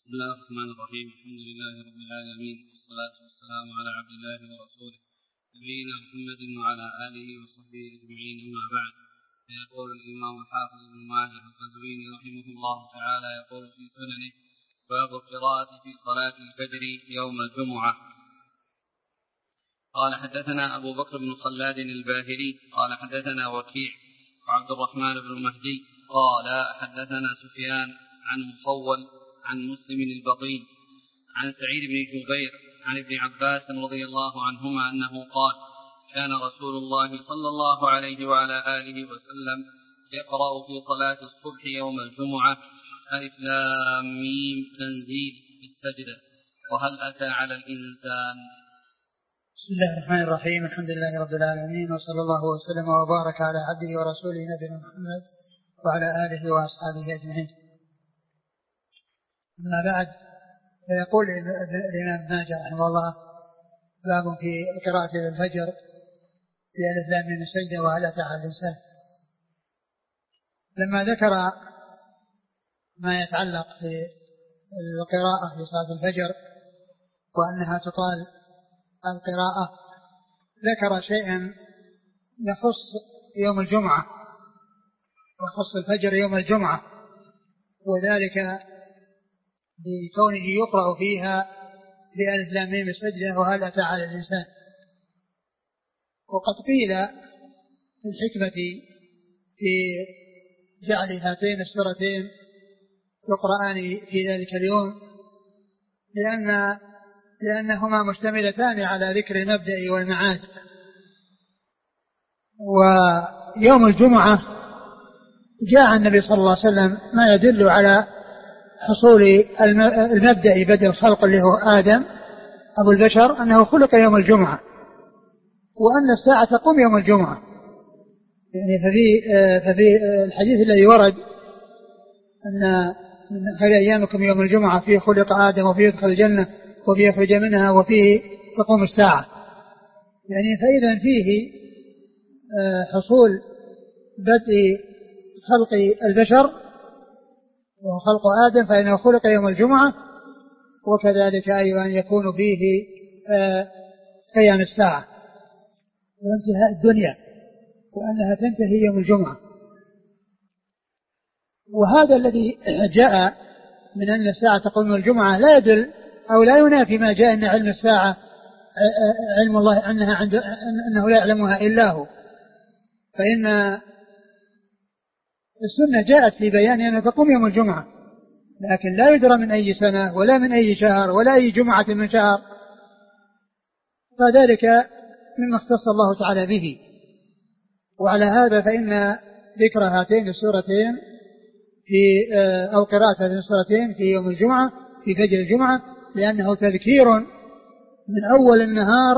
بسم الله الرحمن الرحيم. الحمد لله رب العالمين، والصلاة والسلام على عبد الله ورسوله نبينا محمد وعلى آله وصحبه أجمعين، أما بعد. فيقول الإمام الحافظ ابن ماجه القزويني رحمه الله تعالى يقول في سننه: باب القراءة في صلاة الفجر يوم الجمعة. قال حدثنا أبو بكر بن خلاد الباهلي قال حدثنا وكيع وعبد الرحمن بن مهدي قال حدثنا سفيان عن مصول عن مسلم البطين عن سعيد بن جبير عن ابن عباس رضي الله عنهما أنه قال: كان رسول الله صلى الله عليه وعلى آله وسلم يقرأ في صلاة الصبح يوم الجمعة: ألف لام ميم تنزيل السجدة، وهل أتى على الإنسان. بسم الله الرحمن الرحيم. الحمد لله رب العالمين، وصلى الله وسلم وبارك على عبده ورسوله نبينا محمد وعلى آله وأصحابه أجمعين. أما بعد، فيقول الإمام ماجه رحمه الله: باب في القراءة في الفجر في ألف لام ميم السجدة وهل أتى على الإنسان. لما ذكر ما يتعلق في القراءة في صلاة الفجر وأنها تطال القراءة، ذكر شيئا يخص يوم الجمعة، يخص الفجر يوم الجمعة، وذلك بكونه يقرأ فيها بألف لام ميم السجدة وهل أتى على الإنسان. وقد قيل الحكمة في جعل هاتين السورتين تقرآن في ذلك اليوم لأنهما مشتملتان على ذكر المبدأ والمعاد. ويوم الجمعة جاء النبي صلى الله عليه وسلم ما يدل على حصول المبدأ بدء الخلق اللي هو آدم أبو البشر، أنه خلق يوم الجمعة، وأن الساعة تقوم يوم الجمعة. يعني ففي الحديث الذي ورد أن خير أيامكم يوم الجمعة فيه خلق آدم وفيه يدخل الجنة وفيه يخرج منها وفيه تقوم الساعة. يعني فإذا فيه حصول بدء خلق البشر وخلق آدم، فإنه خلق يوم الجمعة، وكذلك أيضا يكون فيه قيام الساعة وانتهاء الدنيا، وأنها تنتهي يوم الجمعة. وهذا الذي جاء من أن الساعة تقوم يوم الجمعة لا يدل أو لا ينافي ما جاء أن علم الساعة علم الله أنه لا يعلمها إلا هو. فإن السنة جاءت في بيان أنها تقوم يوم الجمعة، لكن لا يدرى من أي سنة ولا من أي شهر ولا أي جمعة من شهر، فذلك مما اختص الله تعالى به. وعلى هذا فإن ذكر هاتين السورتين في أو قراءة هاتين السورتين في يوم الجمعة في فجر الجمعة لأنه تذكير من أول النهار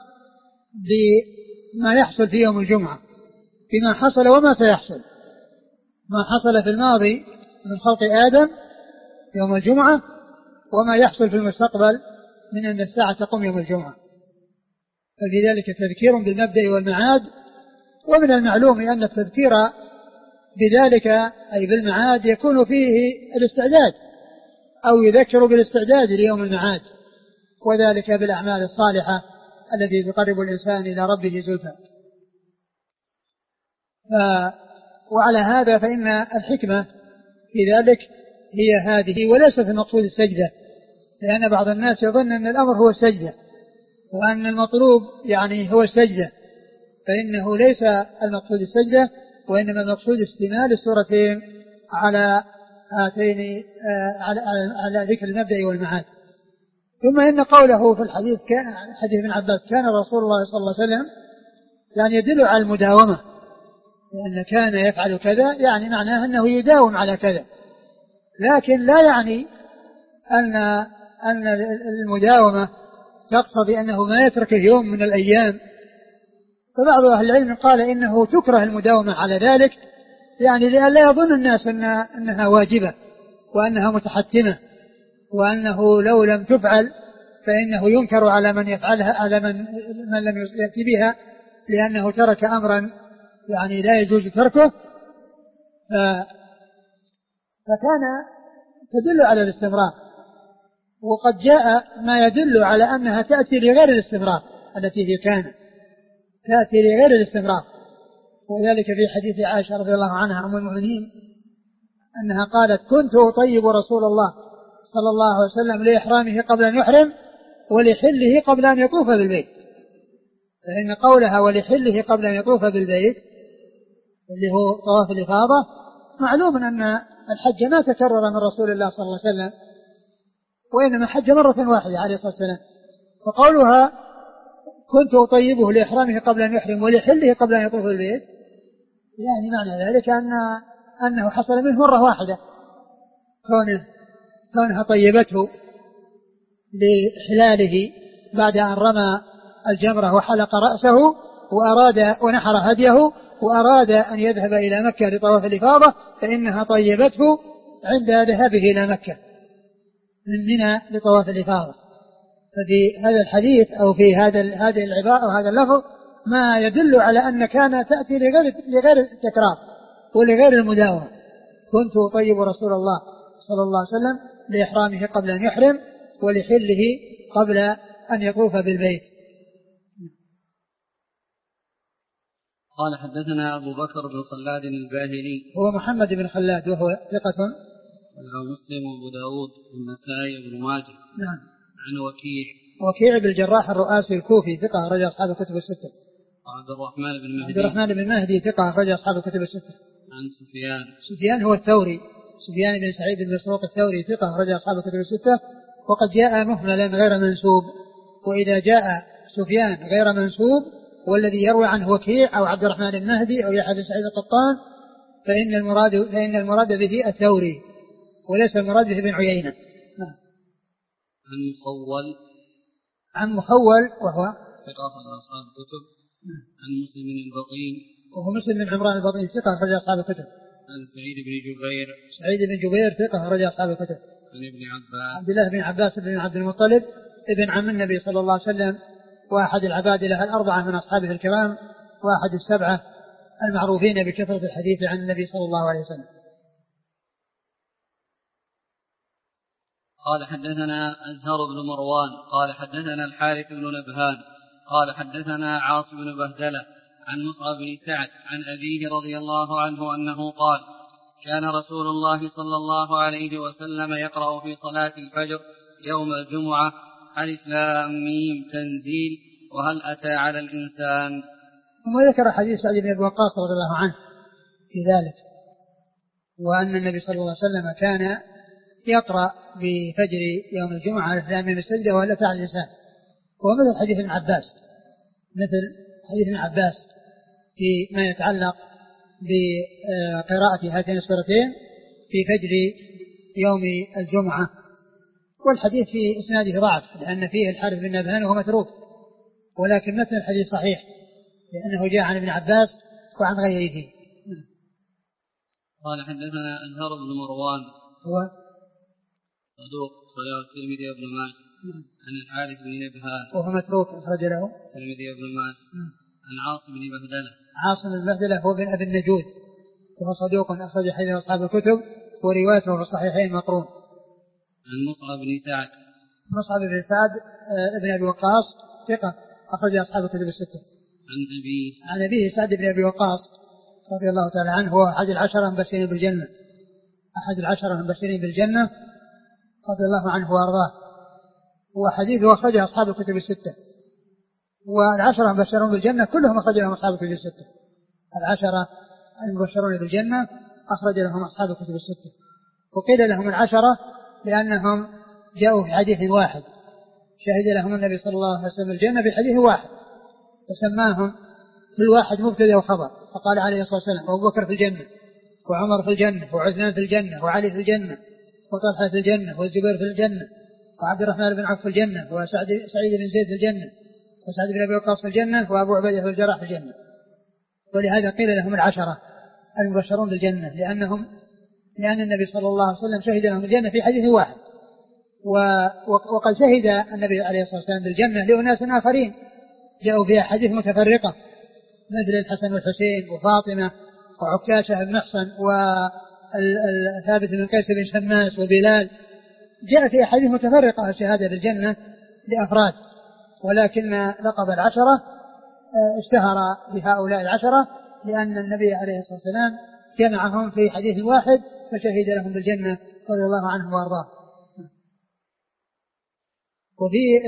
بما يحصل في يوم الجمعة، بما حصل وما سيحصل، ما حصل في الماضي من خلق آدم يوم الجمعة، وما يحصل في المستقبل من أن الساعة تقوم يوم الجمعة. ففي ذلك تذكير بالمبدأ والمعاد. ومن المعلوم أن التذكير بذلك أي بالمعاد يكون فيه الاستعداد، أو يذكر بالاستعداد ليوم المعاد، وذلك بالأعمال الصالحة التي تقرب الإنسان إلى ربه زلفى. وعلى هذا فإن الحكمة في ذلك هي هذه، وليست المقصود السجدة، لأن بعض الناس يظن أن الأمر هو السجدة وأن المطلوب يعني هو السجدة، فإنه ليس المقصود السجدة، وإنما المقصود استمال السورتين على هاتين على ذكر المبدأ والمعاد. ثم إن قوله في الحديث حديث ابن عباس كان رسول الله صلى الله عليه وسلم يعني يدل على المداومة، لأن كان يفعل كذا يعني معناه أنه يداوم على كذا، لكن لا يعني أن المداومة تقتضي أنه ما يترك يوم من الأيام. فبعض أهل العلم قال إنه تكره المداومة على ذلك، يعني لئلا يظن الناس أنها واجبة وأنها متحتمة، وأنه لو لم تفعل فإنه ينكر على من يفعلها، على من لم يأتي بها، لأنه ترك أمرا يعني لا يجوز تركه. فكان تدل على الاستمرار، وقد جاء ما يدل على أنها تأتي لغير الاستمرار التي هي كانت تأتي لغير الاستمرار، وذلك في حديث عائشة رضي الله عنها أم المؤمنين أنها قالت كنت أطيب رسول الله صلى الله عليه وسلم لإحرامه قبل أن يحرم ولحله قبل أن يطوف بالبيت. فإن قولها ولحله قبل أن يطوف بالبيت اللي هو طواف الإفاضة معلوم أن الحج ما تكرر من رسول الله صلى الله عليه وسلم، وإنما حج مرة واحدة عليه الصلاة والسلام. فقولها كنت أطيبه لإحرامه قبل أن يحرم ولحله قبل أن يطوف بالبيت يعني معنى ذلك أنه حصل منه مرة واحدة، كونها طيبته لإحلاله بعد أن رمى الجمرة وحلق رأسه ونحر هديه وأراد أن يذهب إلى مكة لطواف الإفاضة، فإنها طيبته عند ذهابه إلى مكة من منى لطواف الإفاضة. ففي هذا الحديث أو في هذه العبارة أو هذا اللفظ ما يدل على أن كان تأتي لغير التكرار ولغير المداومة. كنت أطيب رسول الله صلى الله عليه وسلم لإحرامه قبل أن يحرم ولحله قبل أن يطوف بالبيت. قال حدثنا أبو بكر بن خلاد الباهلي هو محمد بن خلاد وهو ثقة مسلم وأبو داود والنسائي وابن ماجه. نعم. عن وكيع بن الجراح الرؤاسي الكوفي ثقة أخرج أصحاب الكتب الستة. عبد الرحمن بن مهدي ثقة أخرج أصحاب الكتب الستة. عن سفيان هو الثوري سفيان بن سعيد بن مسروق الثوري ثقة أخرج أصحاب الكتب الستة. وقد جاء مهملا غير منسوب، وإذا جاء سفيان غير منسوب والذي يروي عنه وكيع أو عبد الرحمن المهدي أو يحيى بن سعيد القطان فإن المراد به الثوري وليس المراد به ابن عيينة. عن مخول وهو ثقة أخرج أصحاب الكتب. عن مسلم بن البطين وهو مسلم بن عمران البطين ثقة أخرج أصحاب الكتب. عن سعيد بن جبير ثقة أخرج أصحاب الكتب. عن ابن عباس عبد الله بن عباس بن عبد المطلب ابن عم النبي صلى الله عليه وسلم وأحد العبادلة الأربعة من أصحابه الكرام وأحد السبعة المعروفين بكثرة الحديث عن النبي صلى الله عليه وسلم. قال حدثنا أزهر بن مروان قال حدثنا الحارث بن نبهان قال حدثنا عاصم بن بهدلة عن مصعب بن سعد عن أبيه رضي الله عنه أنه قال كان رسول الله صلى الله عليه وسلم يقرأ في صلاة الفجر يوم الجمعة ألف لام ميم تنزيل وهل أتى على الإنسان. ثم ذكر حديث سعد بن أبي وقاص رضي الله عنه في ذلك، وأن النبي صلى الله عليه وسلم كان يقرأ بفجر يوم الجمعة ألف لام ميم السجدة وهل أتى على الإنسان، ومثل حديث ابن عباس في ما يتعلق بقراءة هاتين السورتين في فجر يوم الجمعة. والحديث في إسناده ضعف لأن فيه الحارث بن نبهان وهو متروك، ولكن مثل الحديث صحيح لأنه جاء عن ابن عباس وعن غيره. قال حدثنا أزهر بن مروان هو صدوق صلاة الترمذي وابن ماجه عن الحارث بن نبهان وهو متروك أخرج له الترمذي وابن ماجه عن عاصم بن بهدلة. عاصم بن بهدلة هو بن أبي النجود وهو صدوق أخرج حديث أصحاب الكتب وروايته في الصحيحين مقرون. عن مصعب بن سعد ابن أبي وقاص ثقة أخرج أصحاب الكتب الستة. عن أبيه سعد بن أبي وقاص رضي الله تعالى عنه هو أحد العشرة المبشرين بالجنة رضي الله عنه وأرضاه، وحديثه أخرجه أصحاب الكتب الستة، والعشرة المبشرون بالجنة كلهم أخرج لهم أصحاب الكتب الستة. العشرة المبشرون بالجنة أخرج لهم أصحاب الكتب الستة، وقيل لهم العشرة لأنهم جاءوا في حديث واحد شهد لهم النبي صلى الله عليه وسلم الجنة بحديث واحد فسماهم كل واحد مبتدأ وخبر، فقال عليه الصلاة والسلام أبو بكر في الجنة وعمر في الجنة وعثمان في الجنة وعلي في الجنة وطلحة في الجنة والزبير في الجنة وعبد الرحمن بن عوف في الجنة وسعيد بن زيد في الجنة وسعد بن أبي وقاص في الجنة وأبو عبيدة بن الجراح في الجنة. ولهذا قيل لهم العشرة المبشرون بالجنة لأن النبي صلى الله عليه وسلم شهد لهم الجنة في حديث واحد، وقد شهد النبي عليه الصلاة والسلام بالجنة لأناس آخرين جاءوا فيها حديث متفرقة مثل الحسن والحسين وفاطمة وعكاشة بن محصن وثابت بن قيس بن شماس وبلال جاء في أحاديث متفرقة الشهادة بالجنة لأفراد، ولكن لقب العشرة اشتهر بهؤلاء العشرة لأن النبي عليه الصلاة والسلام جمعهم في حديث واحد فشهد لهم بالجنة رضي الله عنهم وارضاه. وفي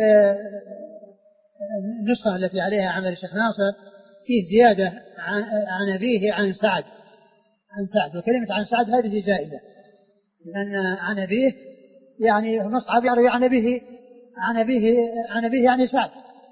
النسخة التي عليها عمل الشيخ ناصر فيه زيادة عن أبيه عن سعد، وكلمة عن سعد هذه زائدة، لأن عن أبيه يعني مصعب يروي عن أبيه يعني سعد.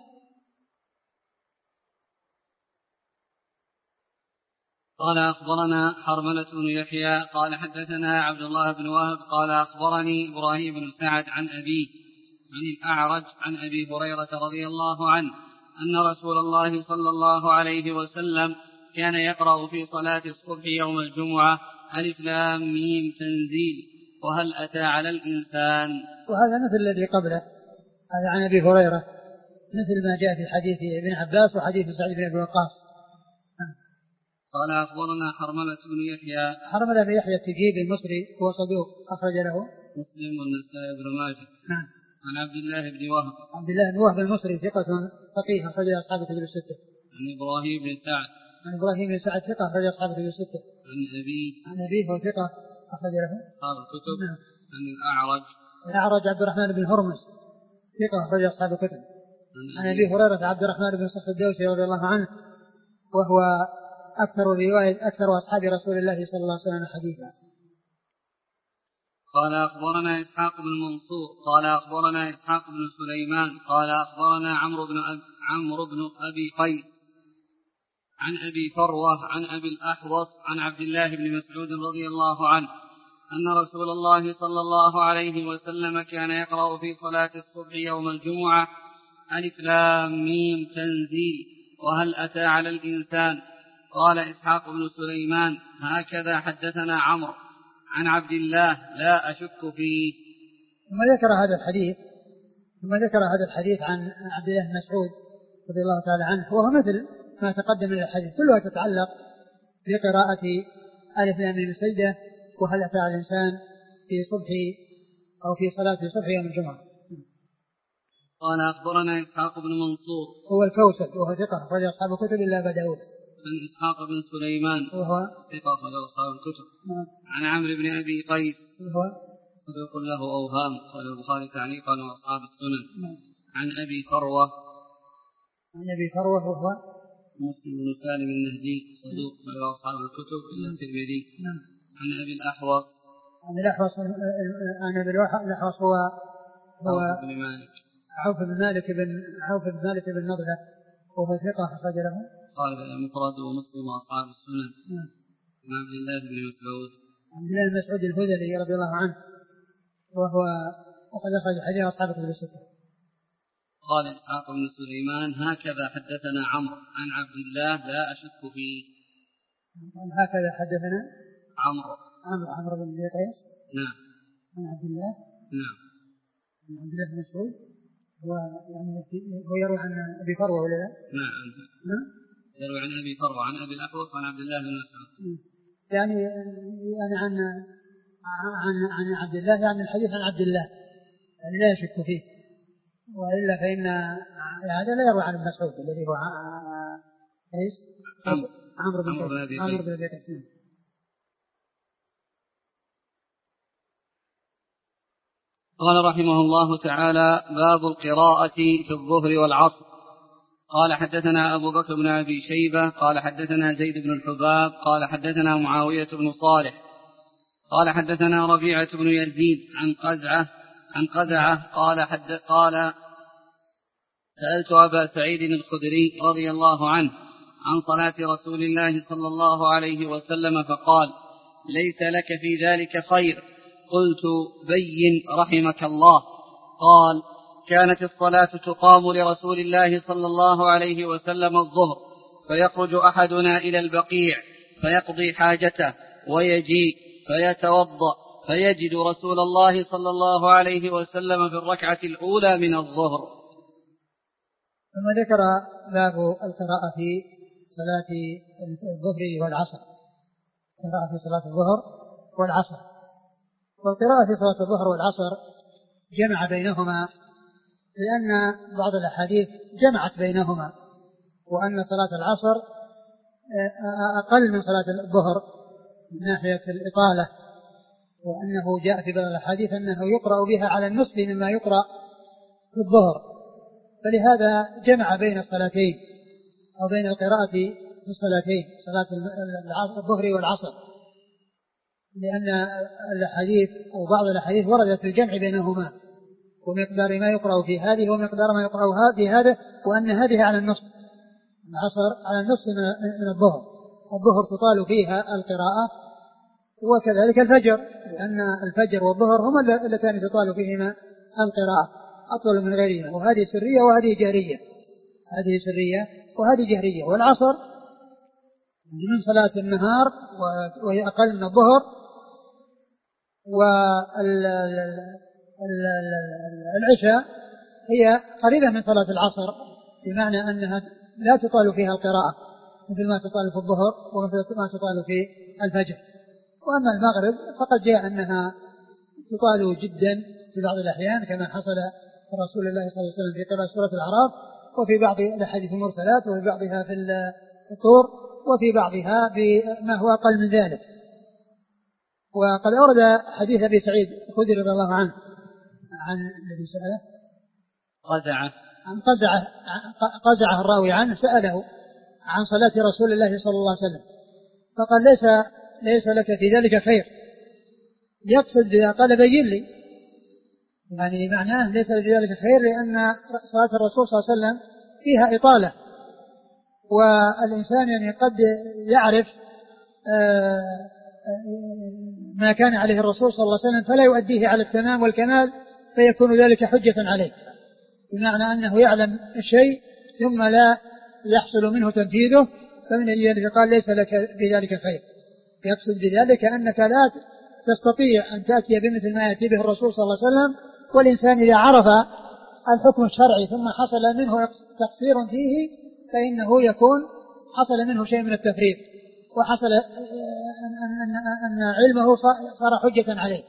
قال أخبرنا حرملة بن يحيى قال حدثنا عبد الله بن وهب قال أخبرني إبراهيم بن سعد عن أبيه عن الأعرج عن أبي هريرة رضي الله عنه أن رسول الله صلى الله عليه وسلم كان يقرأ في صلاة الصبح يوم الجمعة ألف لام ميم تنزيل وهل أتى على الإنسان. وهذا مثل الذي قبله، هذا عن أبي هريرة مثل ما جاء في حديث ابن عباس وحديث سعد بن أبي وقاص. قال أخبرنا حرملة بن يحيى التجيبي المصري هو صدوق أخرج له مسلم والنسائي بن ماجه. نعم. عن عبد الله بن وهب المصري ثقة فقيه أخرج أصحاب الكتب الستة. عن إبراهيم بن سعد ثقة أخرج أصحاب الكتب الستة. عن أبيه هو ثقة أخرج له أصحاب الكتب. نعم. عن الأعرج عبد الرحمن بن هرمز ثقة أخرج أصحاب الكتب. عن أبي هريرة عبد الرحمن بن صخر الدوسي رضي الله عنه وهو أكثر أصحاب رسول الله صلى الله عليه وسلم حديثا. قال أخبرنا إسحاق بن منصور قال أخبرنا إسحاق بن سليمان قال أخبرنا عمرو بن أبي قيس عن أبي فروة عن أبي الأحوص عن عبد الله بن مسعود رضي الله عنه أن رسول الله صلى الله عليه وسلم كان يقرأ في صلاة الصبح يوم الجمعة ألف لام ميم تنزيل وهل أتى على الإنسان. قال إسحاق بن سليمان هكذا حدثنا عمرو عن عبد الله لا أشك فيه. ثم ذكر هذا الحديث عن عبد الله بن مسعود رضي الله تعالى عنه وهو مثل ما تقدم من الحديث كلها تتعلق بقراءة ألف لام ميم سجدة وهل أتى على الإنسان في صلاة الصبح يوم الجمعة. قال أخبرنا إسحاق بن منصور هو الكوسج وهو ثقة أخرج أصحاب الكتب إلا أبا داود. عن إسحاق بن سليمان وهو ثقة أخرج أصحاب الكتب. عن عمرو بن أبي قيس وهو صدوق له أوهام قال البخاري تعليقا وأصحاب السنن. عن أبي فروة وهو مسلم بن سالم النهدي صدوق له أصحاب الكتب إلا الترمذي. عن أبي الأحوص هو عوف بن مالك بن نضلة وهو ثقة أخرج له قال المفرد ومسلم وأصحاب السنن. عن عبد الله بن مسعود الهذلي رضي الله عنه وقد أخرج حديث أصحاب الكتب الستة. قال إسحاق بن سليمان هكذا حدثنا عمرو عن عبد الله لا أشك فيه. هكذا حدثنا عمرو بن قيس. نعم. عن عبد الله. نعم. عن عبد الله بن مسعود هو يروي عن أبي فروة ولا لا؟ نعم. يروي عن أبي فروة عن أبي الأحوص عن عبد الله بن مسعود. يعني عن عبد الله يعني الحديث عن عبد الله يعني لا يشك فيه، وإلا فإن هذا لا يروي عن ابن مسعود الذي هو عمرو بن قيس. قال رحمه الله تعالى باب القراءة في الظهر والعصر. قال حدثنا أبو بكر بن أبي شيبة قال حدثنا زيد بن الحباب قال حدثنا معاوية بن صالح قال حدثنا ربيعة بن يزيد عن قزعة قال سألت أبا سعيد الخدري رضي الله عنه عن صلاة رسول الله صلى الله عليه وسلم فقال ليس لك في ذلك خير. قلت بين رحمك الله. قال كانت الصلاة تقام لرسول الله صلى الله عليه وسلم الظهر فيخرج أحدنا إلى البقيع فيقضي حاجته ويجيء فيتوضأ فيجد رسول الله صلى الله عليه وسلم في الركعة الأولى من الظهر. ثم ذكر باب القراءة في صلاة الظهر والعصر. قراءة في صلاة الظهر والعصر. والقراءة في صلاة الظهر والعصر جمع بينهما، لأن بعض الأحاديث جمعت بينهما، وأن صلاة العصر أقل من صلاة الظهر من ناحية الإطالة، وأنه جاء في بعض الأحاديث أنه يقرأ بها على النصف مما يقرأ في الظهر، فلهذا جمع بين الصلاتين أو بين القراءة في الصلاتين، صلاة الظهر والعصر، لأن الأحاديث أو بعض الأحاديث وردت في الجمع بينهما، ومقدار ما يقرأ في هذه ومقدار ما يقرأ في هذا، وأن هذه على النصف، العصر على النصف من الظهر، الظهر تطال فيها القراءة، وكذلك الفجر، لأن الفجر والظهر هما اللتان تطال فيهما القراءة أطول من غيرهما، وهذه سرية وهذه جهرية، هذه سرية وهذه جهرية. والعصر من صلاة النهار وهي أقل من الظهر، والعشاء هي قريبة من صلاة العصر، بمعنى أنها لا تطال فيها القراءة مثل ما تطال في الظهر ومثل ما تطال في الفجر. وأما المغرب فقد جاء أنها تطال جدا في بعض الأحيان، كما حصل رسول الله صلى الله عليه وسلم في قراءة سورة الأعراف، وفي بعض الأحاديث المرسلات، وفي بعضها في الطور، وفي بعضها بما هو أقل من ذلك. وقد أورد حديث أبي سعيد الخدري رضي الله عنه عن الذي سأله قزعه الراوي عنه، سأله عن صلاة رسول الله صلى الله عليه وسلم، فقال ليس لك في ذلك خير، يقصد بذا قال بين لي، يعني معناه ليس في ذلك خير، لأن صلاة الرسول صلى الله عليه وسلم فيها إطالة، والإنسان يعني قد يعرف ما كان عليه الرسول صلى الله عليه وسلم فلا يؤديه على التمام والكمال، فيكون ذلك حجة عليه، بمعنى أنه يعلم الشيء ثم لا يحصل منه تنفيذه، فمن ذلك قال ليس لك بذلك خير، يقصد بذلك أنك لا تستطيع أن تأتي بمثل ما يأتي به الرسول صلى الله عليه وسلم، والإنسان إذا عرف الحكم الشرعي ثم حصل منه تقصير فيه فإنه يكون حصل منه شيء من التفريط، وحصل أن علمه صار حجة عليه.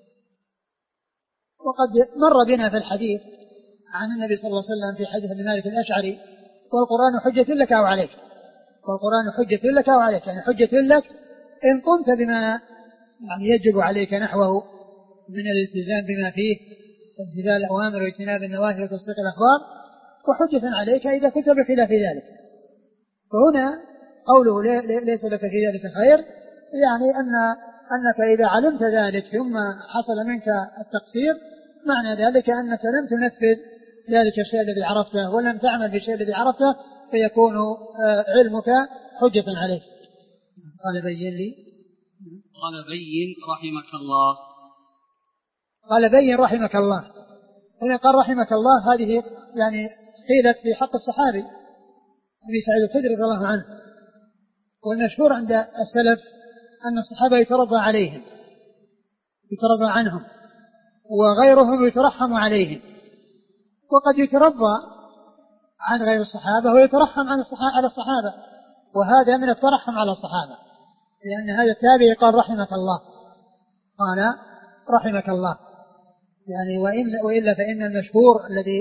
وقد مر بنا في الحديث عن النبي صلى الله عليه وسلم في حديث ابن مالك الأشعري: والقرآن حجة لك أو عليك، والقرآن حجة لك أو عليك، يعني حجة لك إن قمت بما يعني يجب عليك نحوه من الالتزام بما فيه، امتثال الأوامر واجتناب النواهي وتصديق الأخبار، وحجة عليك إذا كنت بخلاف ذلك. فهنا قوله ليس لك في ذلك خير، يعني أنك إذا علمت ذلك ثم حصل منك التقصير، معنى ذلك أنك لم تنفذ ذلك الشيء الذي عرفته ولم تعمل بالشيء الذي عرفته، فيكون علمك حجة عليك. قال بين لي، قال بين رحمك الله، قال بين رحمك الله. هنا قال رحمك الله، هذه يعني قيلت في حق الصحابي أبي سعيد الخدري رضي الله عنه، والمشهور عند السلف أن الصحابة يترضى عليهم، يترضى عنهم، وغيرهم يترحم عليهم، وقد يترضى عن غير الصحابة ويترحم على الصحابة، وهذا من الترحم على الصحابة، لأن هذا التابعي قال رحمك الله، قال رحمك الله، يعني وإلا فإن المشهور الذي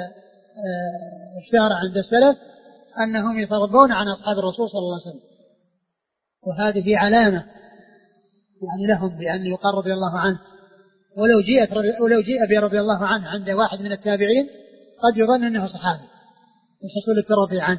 اشتهر عند السلف أنهم يترضون عن أصحاب الرسول صلى الله عليه وسلم، وهذه علامة يعني لهم بأن يقال رضي الله عنه، ولو جيء برضي الله عنه عند واحد من التابعين قد يظن أنه صحابي لحصول الترضي عنه،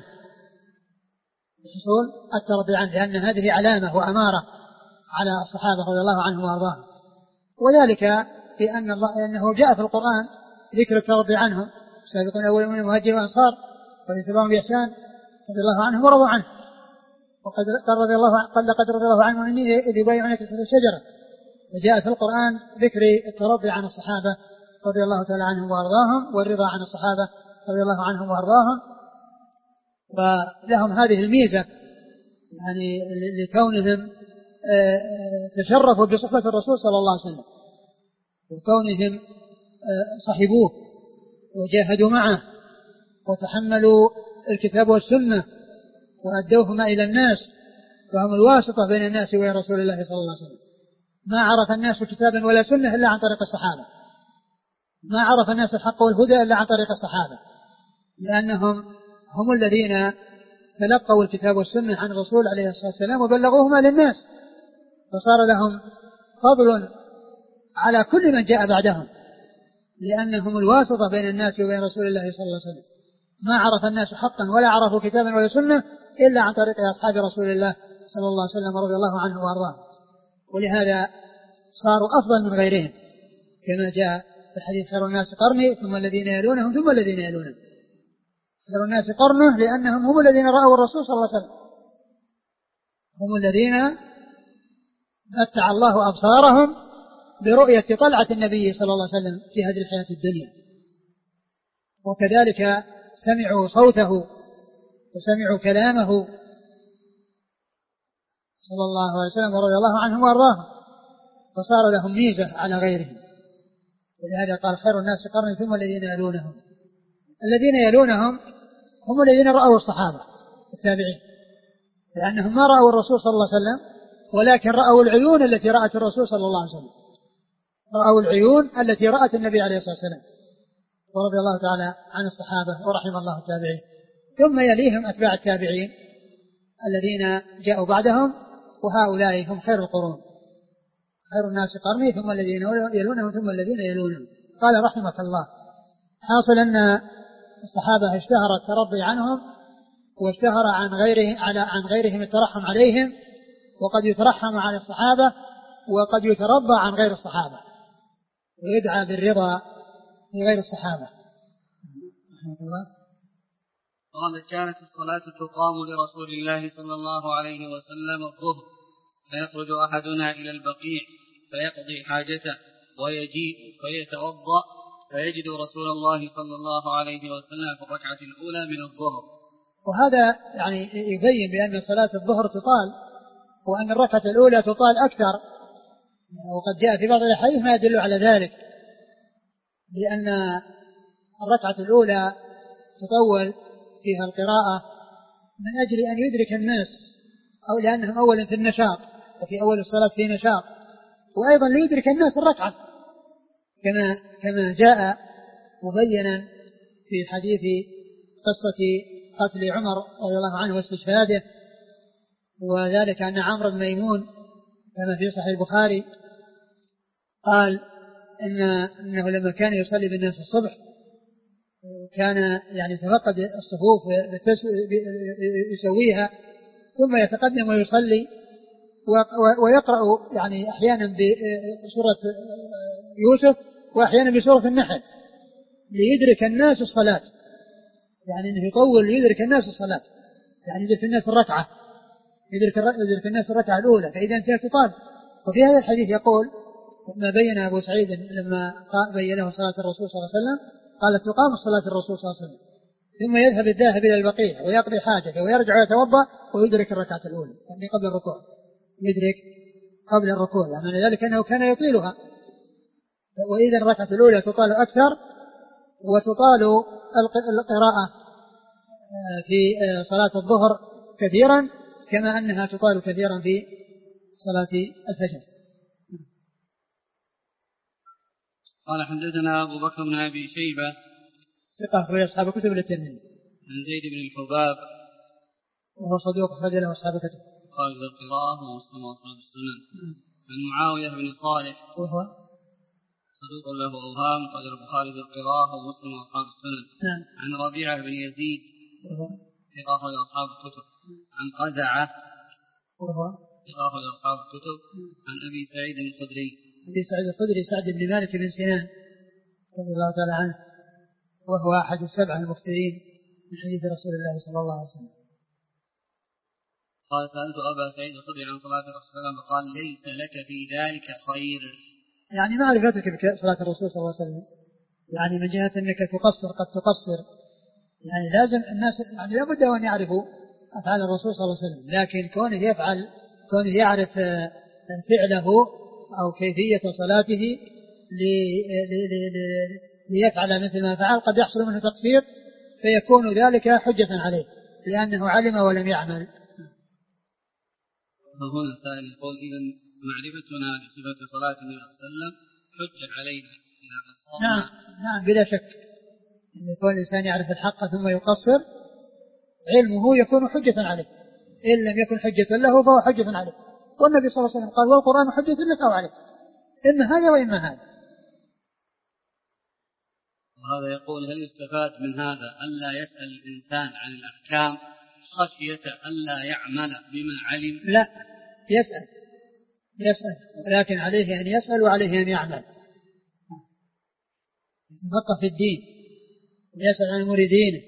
لأن هذه علامة وأمارة على الصحابة رضي الله عنهم وأرضاهم، وذلك أنه جاء في القرآن ذكر الترضي عنهم: السابقون الأولون من المهاجرين والأنصار والذين تبعهم بإحسان رضي الله عنهم ورضوا عنه، وقد لقد رضي الله عنهم إذ يبايعونك تحت الشجرة، وجاء في القرآن ذكر الترضي عن الصحابة رضي الله تعالى عنهم وأرضاهم، والرضا عن الصحابة رضي الله عنهم وأرضاهم، ولهم هذه الميزة يعني لكونهم تشرفوا بصحبة الرسول صلى الله عليه وسلم، وكونهم صحبوه وجاهدوا معه وتحملوا الكتاب والسنة وأدوهما إلى الناس، فهم الواسطة بين الناس وبين رسول الله صلى الله عليه وسلم. ما عرف الناس كتابا ولا سنة إلا عن طريق الصحابة، ما عرف الناس الحق والهدى إلا عن طريق الصحابة، لأنهم هم الذين تلقوا الكتاب والسنة عن الرسول عليه الصلاة والسلام وبلغوهما للناس، فصار لهم فضل على كل من جاء بعدهم، لأنهم الواسطة بين الناس وبين رسول الله صلى الله عليه وسلم. ما عرف الناس حقا ولا عرفوا كتابا ولا سنة إلا عن طريق أصحاب رسول الله صلى الله عليه وسلم رضي الله عنه وأرضاه، ولهذا صاروا أفضل من غيرهم، كما جاء في الحديث: خير الناس قرني ثم الذين يلونهم ثم الذين يلونهم. خير الناس قرنه لأنهم هم الذين رأوا الرسول صلى الله عليه وسلم، هم الذين متع الله أبصارهم برؤية طلعة النبي صلى الله عليه وسلم في هذه الحياة الدنيا، وكذلك سمعوا صوته وسمعوا كلامه صلى الله عليه وسلم ورضي الله عنهم وارضاهم، فصار لهم ميزة على غيرهم. ولهذا قال: خير الناس قرني ثم الذين يلونهم. الذين يلونهم هم الذين رأوا الصحابة التابعين، لأنهم ما رأوا الرسول صلى الله عليه وسلم، ولكن رأوا العيون التي رأت الرسول صلى الله عليه وسلم، رأوا العيون التي رأت النبي عليه الصلاة والسلام، ورضي الله تعالى عن الصحابة ورحم الله التابعين. ثم يليهم أتباع التابعين الذين جاءوا بعدهم، وهؤلاء هم خير القرون. خير الناس قرني ثم الذين يلونهم ثم الذين يلونهم. قال رحمك الله: حاصل أن الصحابة اشتهر الترضي عنهم، واشتهر عن غيرهم الترحم عليهم، وقد يترحم على الصحابة وقد يترضى عن غير الصحابة ويدعى بالرضا لغير الصحابة. رحمك الله. قال: كانت الصلاة تقام لرسول الله صلى الله عليه وسلم الظهر، فيخرج أحدنا إلى البقيع فيقضي حاجته ويجيء فيتوضأ فيجد رسول الله صلى الله عليه وسلم في الركعة الأولى من الظهر. وهذا يعني يبين بأن صلاة الظهر تطال، وأن الركعة الأولى تطال أكثر، وقد جاء في بعض الأحاديث ما يدل على ذلك، لأن الركعة الأولى تطول فيها القراءة من أجل أن يدرك الناس، أو لأنهم أولا في النشاط، وفي أول الصلاة في نشاط، وأيضا ليدرك الناس الركعة، كما جاء مبينا في حديث قصة قتل عمر رضي الله عنه واستشهاده، وذلك أن عمرو بن ميمون كما في صحيح البخاري قال إنه لما كان يصلي بالناس الصبح كان يعني يتفقد الصفوف ويسويها، ثم يتقدم ويصلي ويقرأ يعني أحيانا بسورة يوسف وأحيانا بسورة النحل ليدرك الناس الصلاة، يعني أنه يطول ليدرك الناس الصلاة، يعني يدرك الناس الركعة، يدرك الناس الركعة الأولى، فإذا انتهت تطال. وفي هذا الحديث يقول ما بين أبو سعيد لما بينه صلاة الرسول صلى الله عليه وسلم قال: تقام صلاة الرسول صلى الله عليه وسلم ثم يذهب الذاهب إلى البقيع ويقضي حاجته ويرجع ويتوضأ ويدرك الركعة الأولى، يعني قبل الركوع، يدرك قبل الركوع، يعني ذلك أنه كان يطيلها. وإذا الركعة الأولى تطال أكثر، وتطال القراءة في صلاة الظهر كثيرا، كما أنها تطال كثيرا في صلاة الفجر. قال: حدثنا أبو بكر بن أبي شيبة ثقة أخرج أصحاب كتب الترمذي. عن زيد بن الحباب وهو صدوق أخرج له أصحاب كتب خارج القراءة ومسلم وأصحاب السنن. عن معاوية بن صالح وهو صدوق له أوهام خرج البخاري في القراءة ومسلم وأصحاب السنن. عن ربيعة بن يزيد وهو ثقة أخرج أصحاب الكتب. عن قزعة وهو ثقة أخرج أصحاب الكتب. عن أبي سعيد الخدري أبي سعيد الخدري سعد بن مالك بن سنان رضي الله تعالى عنه، وهو أحد السبعة المكثرين من حديث رسول الله صلى الله عليه وسلم. قال: سألت أبا سعيد الخدري عن صلاة الرسول صلى الله عليه وسلم فقال: ليس لك في ذلك خير. يعني معرفتك بصلاة الرسول صلى الله عليه وسلم يعني من جهة أنك تقصر قد تقصر، يعني لازم الناس يعني لابد أن يعرفوا أفعال الرسول صلى الله عليه وسلم، لكن كونه يعرف فعله أو كيفية صلاته ليفعل مثل ما فعل قد يحصل منه تقصير، فيكون ذلك حجة عليه لأنه علم ولم يعمل. فهنا سائل يقول: إذا معرفتنا بصفة صلاة النبي صلى الله عليه وسلم حجة علينا إذا قصرنا. نعم بلا شك أن يكون الإنسان يعرف الحق ثم يقصر علمه يكون حجة عليه، إن لم يكن حجة له فهو حجة عليه. والنبي صلى الله عليه وسلم قال والقرآن حجة لك أو عليك، إما هذا وإما هذا. وهذا يقول هل يستفاد من هذا ألا يسأل الإنسان عن الأحكام خشية ألا يعمل بما علم؟ لا، يسأل ولكن عليه أن يسأل وعليه أن يعمل، يتفقه في الدين ويسأل عن أمور دينه.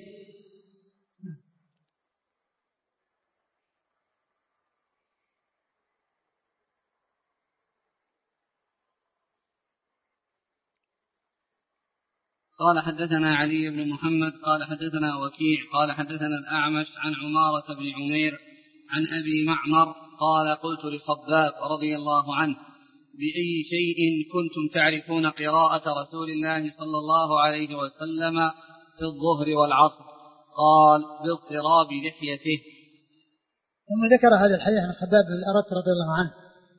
قال حدثنا علي بن محمد قال حدثنا وكيع قال حدثنا الأعمش عن عمارة بن عمير عن أبي معمر قال قلت لخباب رضي الله عنه بأي شيء كنتم تعرفون قراءة رسول الله صلى الله عليه وسلم في الظهر والعصر؟ قال باضطراب لحيته. ثم ذكر هذا الحديث عن خباب بن الأرت رضي الله عنه،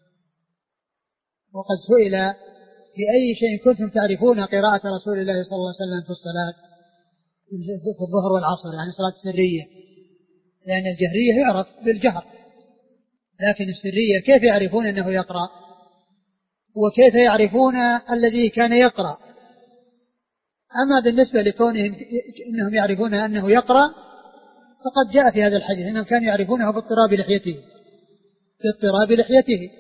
وقد سئل بأي شيء كنتم تعرفون قراءة رسول الله صلى الله عليه وسلم في الصلاة في الظهر والعصر، يعني صلاة السرية، لأن الجهرية يعرف بالجهر، لكن السرية كيف يعرفون أنه يقرأ؟ وكيف يعرفون الذي كان يقرأ؟ أما بالنسبة لكونهم أنهم يعرفون أنه يقرأ فقد جاء في هذا الحديث أنهم كانوا يعرفونه باضطراب لحيته،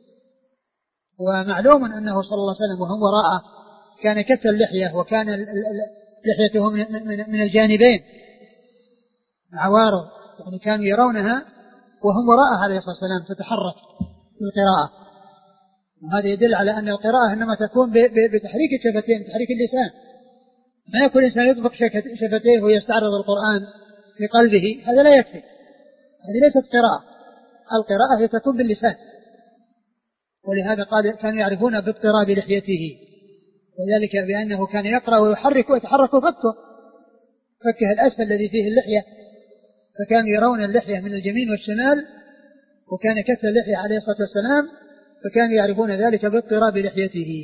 ومعلوم أنه صلى الله عليه وسلم وهم وراءه كان كث اللحية، وكان لحيته من الجانبين عوارض، يعني كانوا يرونها وهم وراءه عليه الصلاة والسلام تتحرك في القراءة. وهذا يدل على أن القراءة إنما تكون بتحريك الشفتين، بتحريك اللسان. ما يكون الإنسان يطبق شفتيه ويستعرض القرآن في قلبه، هذا لا يكفي، هذه ليست قراءة. القراءة هي تكون باللسان، ولهذا قال كانوا يعرفون باضطراب لحيته، وذلك بأنه كان يقرأ ويتحرك فكه الأسفل الذي فيه اللحية، فكانوا يرون اللحية من اليمين والشمال، وكان كث اللحية عليه الصلاة والسلام، فكانوا يعرفون ذلك باضطراب لحيته.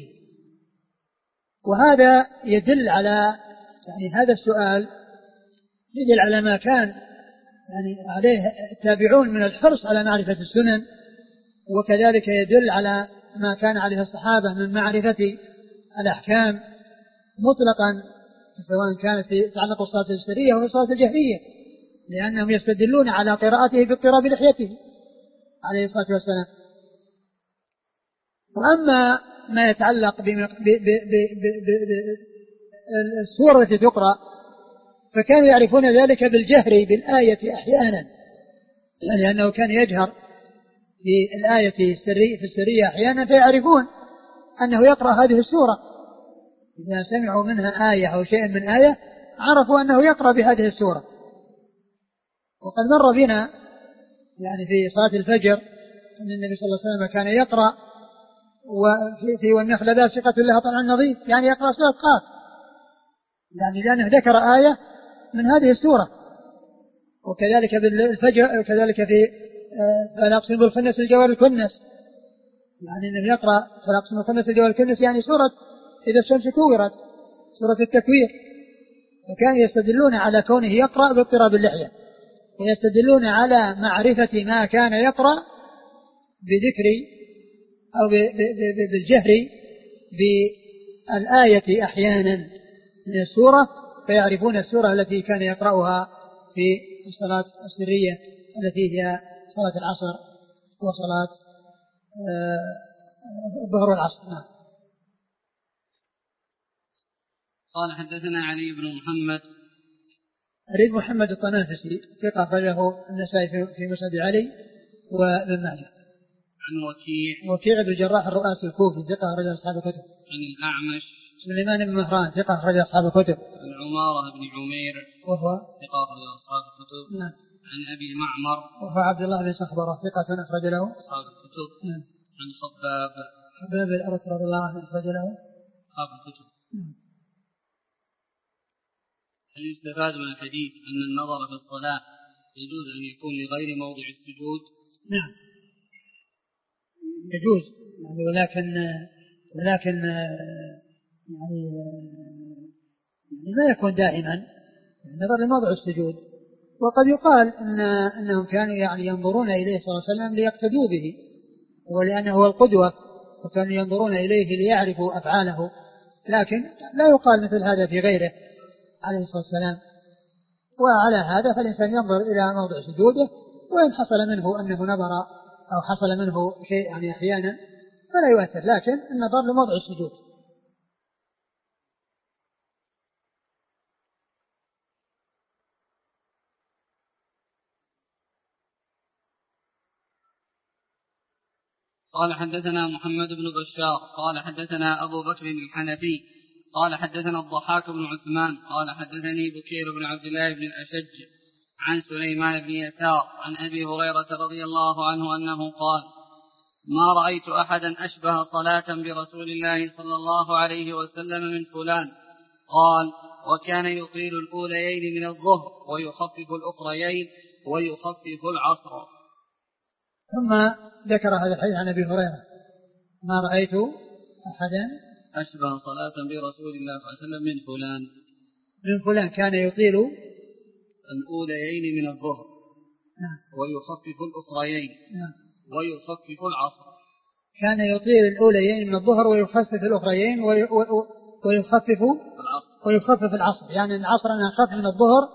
وهذا يدل على يعني هذا السؤال يدل على ما كان يعني عليه التابعون من الحرص على معرفة السنن، وكذلك يدل على ما كان عليه الصحابة من معرفة الأحكام مطلقا، سواء كانت في تعلق الصلاة السرية أو الصلاة الجهرية، لأنهم يستدلون على قراءته باضطراب لحيته عليه الصلاة والسلام. وأما ما يتعلق بالسورة التي تقرأ فكانوا يعرفون ذلك بالجهر بالآية أحيانا، لأنه كان يجهر في الآية في السرية أحيانا، فيعرفون أنه يقرأ هذه السورة. إذا سمعوا منها آية أو شيء من آية عرفوا أنه يقرأ بهذه السورة. وقد مر بنا يعني في صلاة الفجر أن النبي صلى الله عليه وسلم كان يقرأ وفي والنخل باسقة لها طلع نضيد، يعني يقرأ سورة قاف، يعني لأنه ذكر آية من هذه السورة. وكذلك بالفجر، وكذلك في فلا أقسم بالخنس الجوار الكنس، يعني أنه يقرأ فلا أقسم بالخنس الجوار الكنس، يعني سورة إذا الشمس كورت، سورة التكوير. وكانوا يستدلون على كونه يقرأ باضطراب اللحية، ويستدلون على معرفة ما كان يقرأ بذكر أو بالجهر بالآية أحيانا من السورة، فيعرفون السورة التي كان يقرأها في الصلاة السرية التي هي صلاة العصر وصلاة الظهر والعصر. قال حدثنا علي بن محمد. علي بن محمد الطنافسي ثقة أخرجه النسائي في مسند علي وابن ماجه. عن وكيع بن الجراح الرؤاسي الكوفي ثقة أخرج أصحاب الكتب. عن الأعمش سليمان بن مهران ثقة أخرج أصحاب الكتب. عن عمارة بن عمير وهو ثقة أخرج أصحاب الكتب. نعم. عن أبي معمر وهو عبد الله بن صخبرة ثقة أخرج له أصحاب الكتب. نعم. عن خباب الأرت رضي الله عنه أخرج له أصحاب الكتب. نعم. هل يستفاد من الحديث أن النظر في الصلاة يجوز أن يكون لغير موضع السجود؟ نعم يجوز، يعني ولكن ما يكون دائما، النظر لموضع السجود. وقد يقال أنهم كانوا ينظرون إليه صلى الله عليه وسلم ليقتدوا به، ولأنه هو القدوة، وكانوا ينظرون إليه ليعرفوا أفعاله، لكن لا يقال مثل هذا في غيره عليه الصلاة والسلام. وعلى هذا فالإنسان ينظر إلى موضع سجوده، وإن حصل منه أنه نظر أو حصل منه شيء أحيانا فلا يؤثر، لكن النظر لموضع السجود. قال حدثنا محمد بن بشار قال حدثنا أبو بكر الحنفي قال حدثنا الضحاك بن عثمان قال حدثني بكير بن عبد الله بن الأشج عن سليمان بن يسار عن أبي هريرة رضي الله عنه أنه قال: ما رأيت أحدا أشبه صلاة برسول الله صلى الله عليه وسلم من فلان. قال: وكان يطيل الأوليين من الظهر ويخفف الأخريين ويخفف العصر. ثم ذكر هذا الحديث عن أبي هريرة: ما رأيت أحدا أشبه صلاة برسول الله صلى الله عليه وسلم من فلان كان يطيل الأوليين من الظهر ويخفف الأخريين ويخفف العصر. كان يطيل الأوليين من الظهر ويخفف الأخريين ويخفف العصر، يعني العصر أنها أخف من الظهر،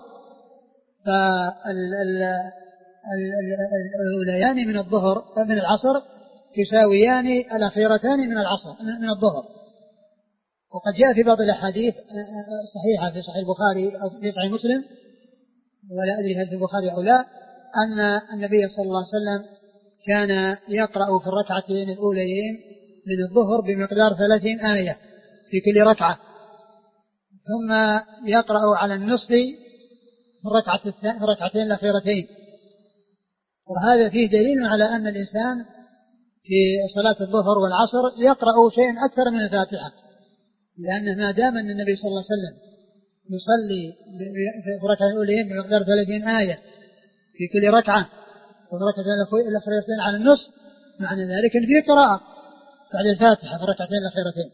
فالأوليان من الظهر من العصر تساويان الأخيرتان من الظهر. وقد جاء في بعض الأحاديث الصحيحة في صحيح البخاري أو في صحيح مسلم، ولا أدري هل في البخاري أو لا، أن النبي صلى الله عليه وسلم كان يقرأ في الركعتين الأوليين من الظهر بمقدار 30 آية في كل ركعة، ثم يقرأ على النصف في الركعتين الأخيرتين. وهذا فيه دليل على أن الإنسان في صلاة الظهر والعصر يقرأ شيئا أكثر من الفاتحة، لأنه ما دام أن النبي صلى الله عليه وسلم يصلي في الركعتين الأوليين بمقدار 30 آية في كل ركعة وفي الركعتين الأخيرتين على النصف، معنى ذلك أن فيه قراءة بعد الفاتحة في الركعتين الأخيرتين.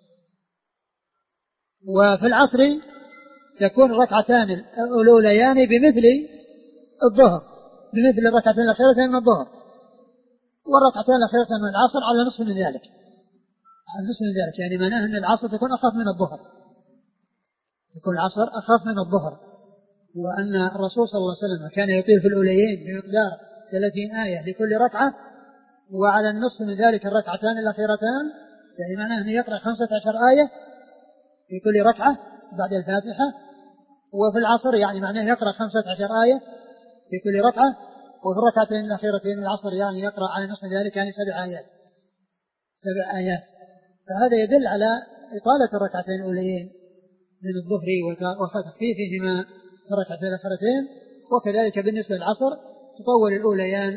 وفي العصر تكون الركعتان الأوليان بمثل الظهر، بمثل الركعتين الأخيرتين من الظهر، والركعتين الأخيرتين من العصر على نصف من ذلك، يعني معناه أن العصر تكون أخف من الظهر، تكون العصر أخف من الظهر. وأن الرسول صلى الله عليه وسلم كان يطيل في الأوليين بمقدار 30 آية لكل ركعة، وعلى النصف من ذلك الركعتان الأخيرتان، يعني معناه أنه يقرأ 15 آية في كل ركعة بعد الفاتحة. وفي العصر يعني معناه يقرأ 15 آية في كل ركعة، وفي الركعتين الأخيرتين من العصر يعني يقرأ على نصف ذلك يعني 7 آيات. فهذا يدل على إطالة الركعتين الأوليين من الظهر وتخفيفهما في الركعتين الأخيرتين. وكذلك بالنسبة للعصر تطول الأوليان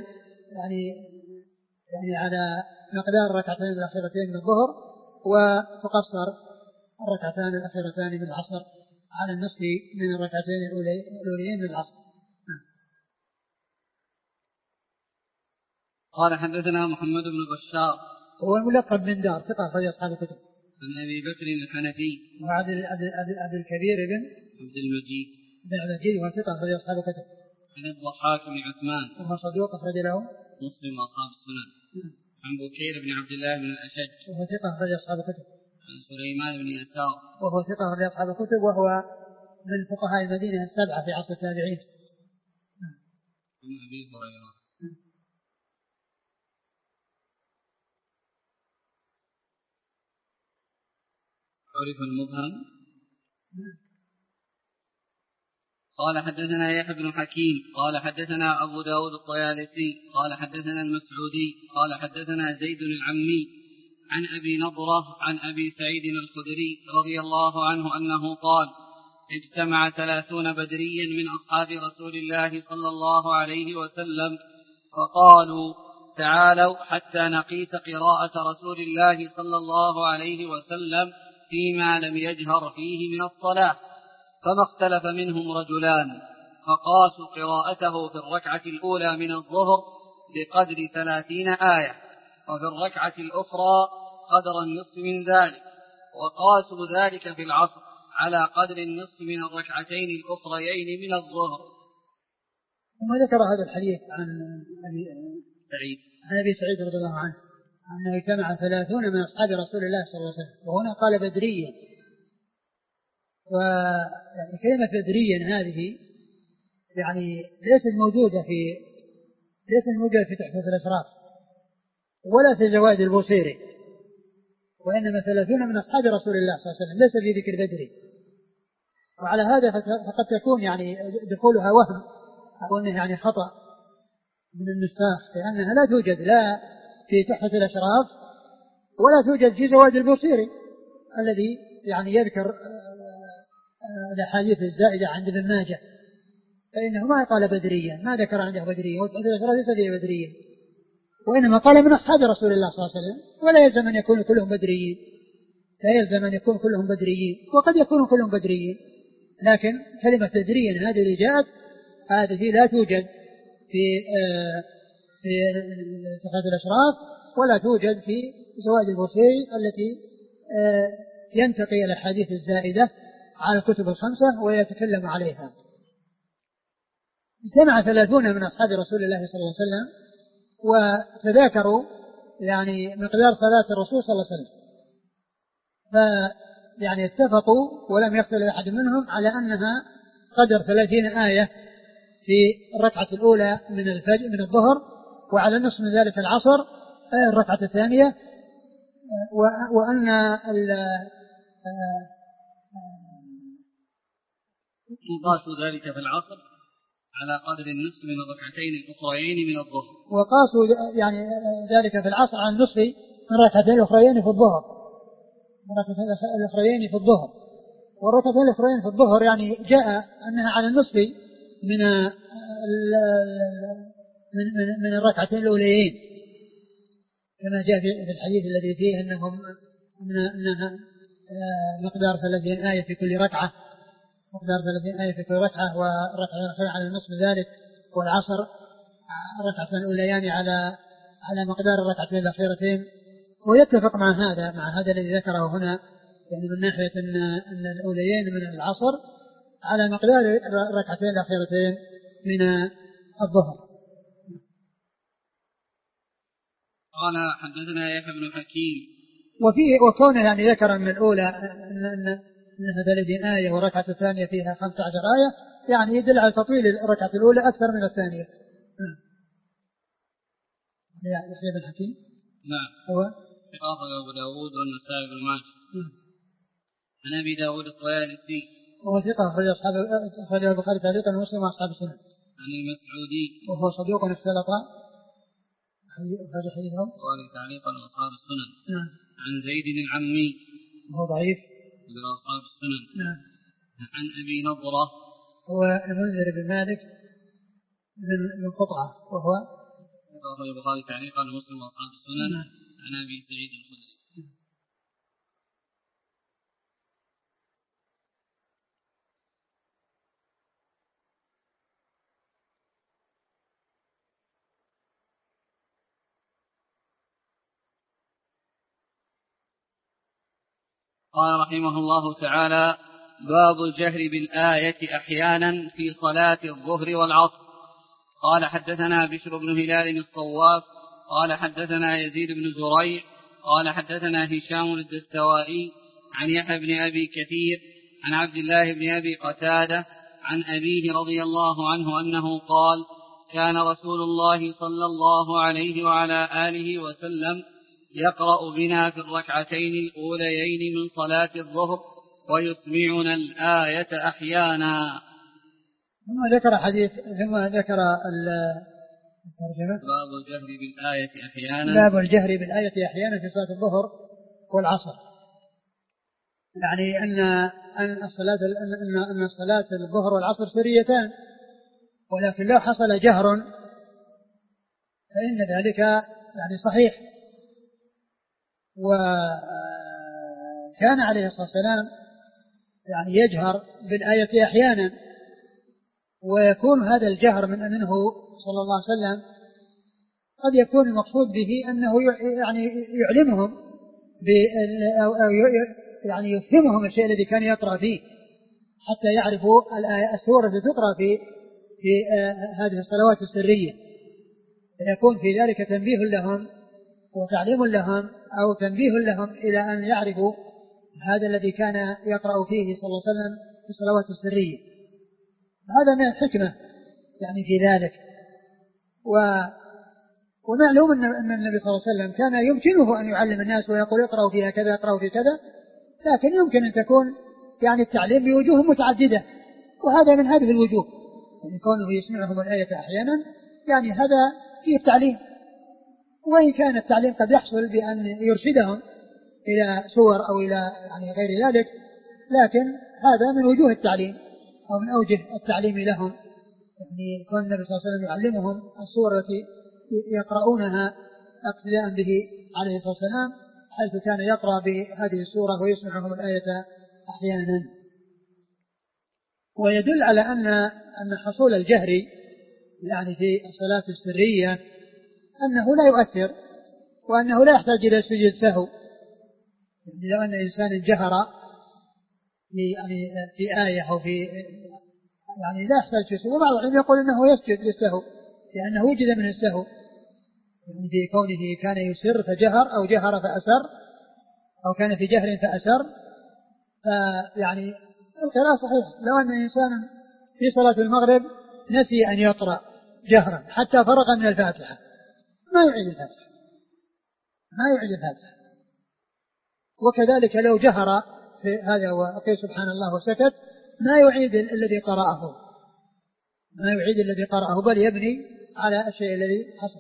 يعني على مقدار الركعتين الأخيرتين من الظهر، وتقصر الركعتان الأخيرتان من العصر على النصف من الركعتين الأوليين من العصر. قال حدثنا محمد بن بشار هو الملقب من دار ثقة أخرج أصحاب الكتب، عن أبي بكر الحنفي وعبد الكبير بن عبد المجيد وهو ثقة أخرج أصحاب الكتب، عن الضحاك بن عثمان وهو صدوق أخرج له مسلم وأصحاب السنن، عن بكير بن عبد الله بن الأشج وهو ثقة أخرج أصحاب الكتب، عن سليمان بن يسار وهو ثقة أخرج أصحاب الكتب، وهو من فقهاء المدينة السبعة في عصر التابعين. عن أبي هريرة. عرف المبهم. قال حدثنا يحيى بن حكيم قال حدثنا أبو داود الطيالسي قال حدثنا المسعودي قال حدثنا زيد العمي عن أبي نضرة عن أبي سعيد الخدري رضي الله عنه أنه قال: اجتمع 30 بدريا من أصحاب رسول الله صلى الله عليه وسلم فقالوا: تعالوا حتى نقيس قراءة رسول الله صلى الله عليه وسلم فيما لم يجهر فيه من الصلاة. فما اختلف منهم رجلان، فقاسوا قراءته في الركعة الأولى من الظهر بقدر 30 آية، وفي الركعة الأخرى قدر النصف من ذلك، وقاسوا ذلك في العصر على قدر النصف من الركعتين الأخريين من الظهر. ثم ذكر هذا الحديث عن أبي سعيد رضي الله عنه أنه اجتمع 30 من أصحاب رسول الله صلى الله عليه وسلم، وهنا قال بدريا، وكلمة بدريا هذه يعني ليست موجودة في تحفة الأشراف ولا في زوائد البوصيري، وإنما 30 من أصحاب رسول الله صلى الله عليه وسلم، ليس في ذكر بدري. وعلى هذا فقد تكون يعني دخولها وهم أو أنه يعني خطأ من النساخ، لأنها لا توجد لا في تحفة الأشراف ولا توجد في زوائد البوصيري الذي يعني يذكر الأحاديث الزائدة عند ابن ماجه، فإنه ما قال بدريا، ما ذكر عنده بدريا، وتحفة الأشراف ليس فيه بدريا، وإنما قال من أصحاب رسول الله صلى الله عليه وسلم، ولا يلزم أن يكونوا كلهم بدريين، لا يلزم أن يكون كلهم بدريين، وقد يكونوا كلهم بدريين، لكن كلمة بدريا هذه اللي جاءت هذه لا توجد في تحفة الأشراف ولا توجد في زوائد البوصيري التي ينتقي الأحاديث الزائدة على الكتب الخمسة ويتكلم عليها. اجتمع 30 من أصحاب رسول الله صلى الله عليه وسلم وتذاكروا يعني مقدار صلاة الرسول صلى الله عليه وسلم، فيعني اتفقوا ولم يختلف أحد منهم على أنها قدر 30 آية في الركعة الأولى من الظهر، وعلى نصف من ذلك العصر الركعة الثانية، وأن قاسوا ذلك في العصر على قدر النصف من الركعتين الأخريين من الظهر، وقاسوا يعني ذلك في العصر على النصف من الركعتين الأخريين في الظهر، والركعتين الأخريين في الظهر يعني جاء أنها على النصف من الركعتين الأوليين، كما جاء في الحديث الذي فيه أنها مقدار 30 آية في كل ركعة، والركعة الأخيرة على النصف ذلك، والعصر الركعتين الأوليان على مقدار الركعتين الأخيرتين. ويتفق مع هذا الذي ذكره هنا، يعني من ناحية أن الأوليين من العصر على مقدار الركعتين الأخيرتين من الظهر. قال حدثنا يحيى بن حكيم. وكونه يعني ذكر أن الأولى أنها 30 آية والركعة الثانية فيها 15 آية، يعني يدل على تطويل الركعة الأولى أكثر من الثانية. يحيى بن حكيم نعم هو ثقة أبو داود والنسائي بن ماجه. عن أبي داود الطيالسي وهو ثقة أخرج البخاري تعليقا ومسلم وأصحاب السنن. عن المسعودي وهو صدوق اختلط أخرج حديثه البخاري تعليقا وأصحاب السنن. عن زيد العمي وهو ضعيف من أصحاب السنن. عن أبي نضرة هو المنذر بن مالك من قطعة، وهو أخرج البخاري تعليقا ومسلم وأصحاب السنن. عن أبي سعيد الخدري. قال رحمه الله تعالى: باب الجهر بالآية أحيانا في صلاة الظهر والعصر. قال حدثنا بشر بن هلال الصواف قال حدثنا يزيد بن زريع قال حدثنا هشام الدستوائي عن يحيى بن أبي كثير عن عبد الله بن أبي قتادة عن أبيه رضي الله عنه أنه قال: كان رسول الله صلى الله عليه وعلى آله وسلم يقرأ بنا في الركعتين الأوليين من صلاة الظهر ويسمعنا الآية أحيانا. ثم ذكر حديث ثم ذكر الترجمة: باب الجهر بالآية أحيانا. باب الجهر بالآية أحيانا في صلاة الظهر والعصر، يعني أن الصلاة الظهر والعصر سريتان، ولكن لو حصل جهر فإن ذلك يعني صحيح. وكان عليه الصلاة والسلام يعني يجهر بالآية أحيانا، ويكون هذا الجهر منه صلى الله عليه وسلم قد يكون المقصود به أنه يعني يعلمهم أو يعني يفهمهم الشيء الذي كان يقرأ فيه حتى يعرفوا السورة التي تقرأ في هذه الصلوات السرية، فيكون في ذلك تنبيه لهم وتعليم لهم أو تنبيه لهم إلى أن يعرفوا هذا الذي كان يقرأ فيه صلى الله عليه وسلم في الصلوات السرية. هذا من الحكمة يعني في ذلك. ومعلوم أن النبي صلى الله عليه وسلم كان يمكنه أن يعلم الناس ويقول اقرأوا فيها كذا اقرأوا في كذا، لكن يمكن أن تكون يعني التعليم بوجوه متعددة، وهذا من هذه الوجوه، يعني كونه يسمعهم الآية أحيانا يعني هذا فيه التعليم، وإن كان التعليم قد يحصل بأن يرشدهم إلى سور أو إلى يعني غير ذلك، لكن هذا من وجوه التعليم أو من أوجه التعليم لهم، يعني كون النبي صلى الله عليه وسلم يعلمهم السورة التي يقرؤونها اقتداء به عليه الصلاة والسلام، حيث كان يقرأ بهذه السورة ويسمعهم الآية أحيانا. ويدل على أن حصول الجهر يعني في الصلاة السرية أنه لا يؤثر، وأنه لا يحتاج إلى سجود سهو. يعني لو أن إنسان جهر في آية أو في يعني لا يحتاج إلى سهو، وبعض العلم يقول أنه يسجد للسهو لأنه وجد من السهو، يعني في كونه كان يسر فجهر أو جهر فأسر أو كان في جهر فأسر، فيعني القراءة صحيح. لو أن إنسان في صلاة المغرب نسي أن يقرأ جهرا حتى فرغ من الفاتحة ما يعيد الفاتحة، وكذلك لو جهر في هذا وقال سبحان الله وسكت ما يعيد الذي قرأه بل يبني على الشيء الذي حصل.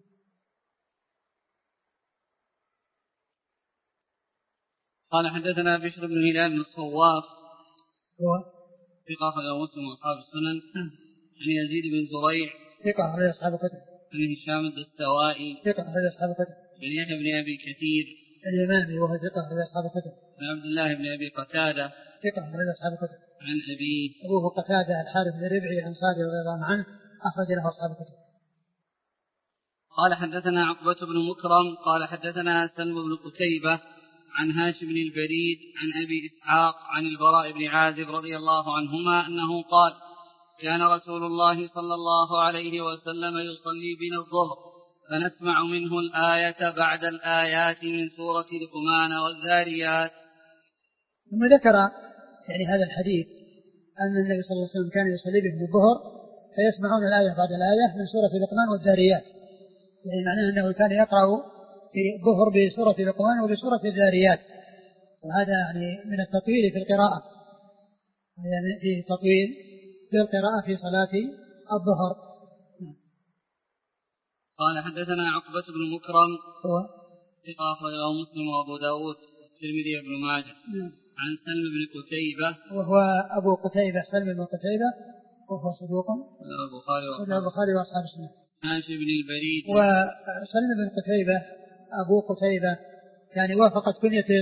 قال حدثنا بشر بن هلال بن الصواف ثقة أخرجه مسلم وأصحاب السنن عن يزيد بن زريع ثقة أخرج أصحاب الكتب عن هشام الدستوائي ثقة أخرج أصحاب الكتب عن يحيى بن أبي كثير اليمامي وهو ثقة أخرج أصحاب الكتب عن عبد الله بن أبي قتادة ثقة أخرج أصحاب الكتب عن أبيه أبوه قتادة الحارث بن ربعي الأنصاري رضي الله عنه أخرج له أصحاب الكتب. قال حدثنا عقبة بن مكرم قال حدثنا سلم بن قتيبة عن هاشم بن البريد عن أبي إسحاق عن البراء بن عازب رضي الله عنهما أنه قال كان رسول الله صلى الله عليه وسلم يصلي بنا الظهر فنسمع منه الآية بعد الآيات من سورة لقمان والذاريات. ثم ذكر يعني هذا الحديث أن النبي صلى الله عليه وسلم كان يصلي بهم الظهر فيسمعون الآية بعد الآية من سورة لقمان والذاريات، يعني معناه أنه كان يقرأ في الظهر بسورة لقمان وبسورة الذاريات، وهذا يعني من التطويل في القراءة، يعني في تطويل في القراءة في صلاة الظهر. قال حدثنا عقبة بن مكرم هو ثقة أخرجه مسلم وأبو داود والترمذي وابن ماجه عن سلم بن قتيبة وهو أبو قتيبة سلم بن قتيبة وهو صدوق البخاري وأصحاب السنة. هاشم بن البريد وسلم بن قتيبة أبو قتيبة يعني وافقت كنيته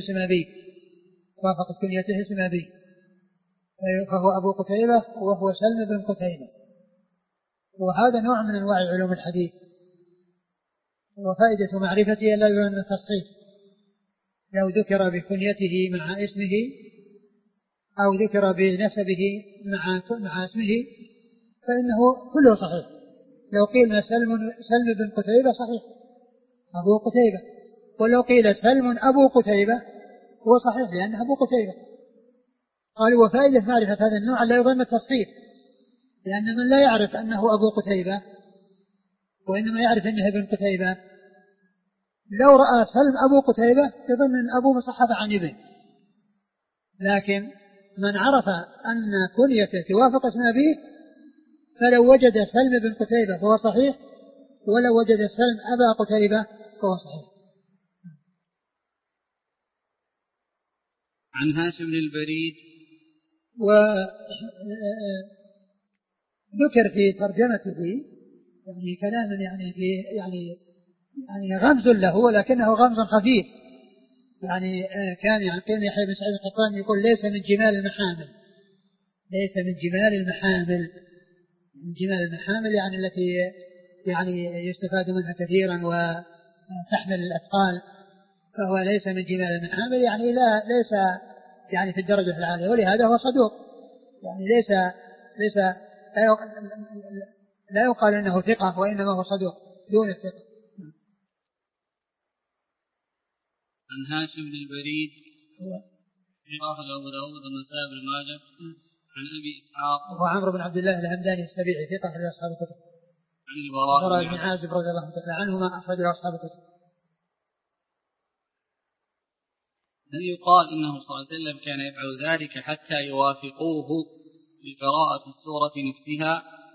اسم أبيه فهو أبو قتيبة وهو سلم بن قتيبة، وهذا نوع من أنواع علوم الحديث، وفائدة معرفته لا يوجد التصحيح، لو ذكر بكنيته مع اسمه أو ذكر بنسبه مع اسمه فإنه كله صحيح. لو قيل سلم بن قتيبة صحيح أبو قتيبة، ولو قيل سلم أبو قتيبة هو صحيح لأنه أبو قتيبة. قالوا وفائدة معرفة هذا النوع لا يضم التصحيح، لأن من لا يعرف أنه أبو قتيبة وإنما يعرف أنه ابن قتيبة لو رأى سلم أبو قتيبة يظن أن أبو مصحف عن ابن، لكن من عرف أن كنيته توافق اسم أبيه فلو وجد سلم بن قتيبة فهو صحيح، ولو وجد سلم أبا قتيبة فهو صحيح. عن هاشم بن البريد وذكر في ترجمته يعني كلام يعني غمز له ولكنه غمز خفيف، يعني كان يقول يحيى بن سعيد القطان يقول ليس من جمال المحامل يعني التي يعني يستفاد منها كثيرا وتحمل الأثقال، فهو ليس من جمال المحامل يعني ليس يعني في الدرجة العالية، ولهذا هو صدوق، يعني ليس لا يقال أنه ثقة، وإنما هو صدوق دون الثقة. عن هاشم بن البريد أخرج أبو داود والنسائي بن ماجه عن أبي إسحاق وعمرو بن عبد الله الهمداني السبيعي ثقة أخرج أصحاب الكتب. عن البراء بن عازب رضي الله تعالى عنهما أخرج أصحاب الكتب. هل يقال إنه صلى الله عليه وسلم كان يفعل ذلك حتى يوافقوه بقراءة السورة نفسها؟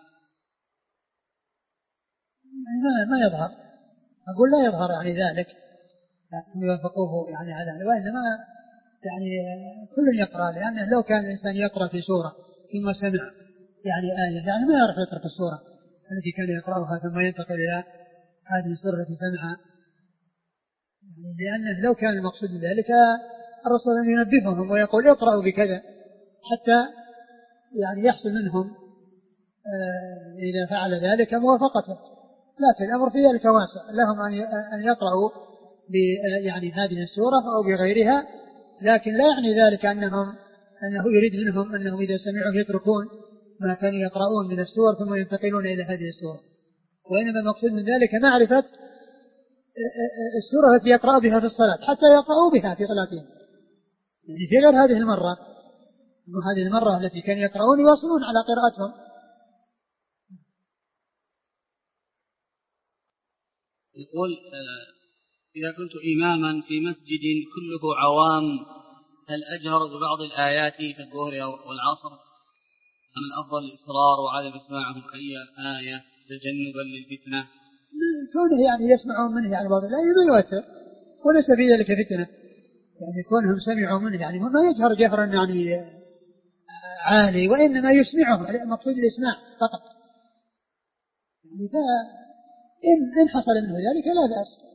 ما يظهر، أقول لا يظهر يعني ذلك يوافقوه يعني على، وإنما يعني كل يقرأ، لأنه لو كان الإنسان يقرأ في سورة ثم سمع يعني آية يعني ما يعرف يترك السورة التي كان يقرأها ثم ينتقل إلى هذه السورة التي سمعها، يعني لأنه لو كان المقصود ذلك الرسول ينبههم ويقول اقرأوا بكذا حتى يعني يحصل منهم إذا فعل ذلك موافقته، لكن الأمر في ذلك واسع، لهم أن يقرأوا يعني هذه السورة أو بغيرها، لكن لا يعني ذلك أنه يريد منهم أنهم إذا سمعوا يتركون ما كانوا يقرؤون من السور ثم ينتقلون إلى هذه السورة، وإنما المقصود من ذلك معرفة السورة التي يقرأ بها في الصلاة حتى يقرأوا بها في صلاتهم، يعني في غير هذه المرة، وهذه المرة التي كانوا يقرؤون يواصلون على قراءتهم. يقول إذا كنت إماما في مسجد كله عوام هل أجهر ببعض الآيات في الظهر والعصر أم الأفضل الإصرار وعدم إسماعهم أي آية تجنبا للفتنة؟ كونه يعني يسمعون منه يعني بعض الآية ما يؤثر وليس في ذلك فتنة، يعني كونهم سمعوا منه يعني ما يجهر جهرا يعني عالي، وإنما يسمعهم المقصود الإسماع فقط، يعني إن حصل منه ذلك لا بأس.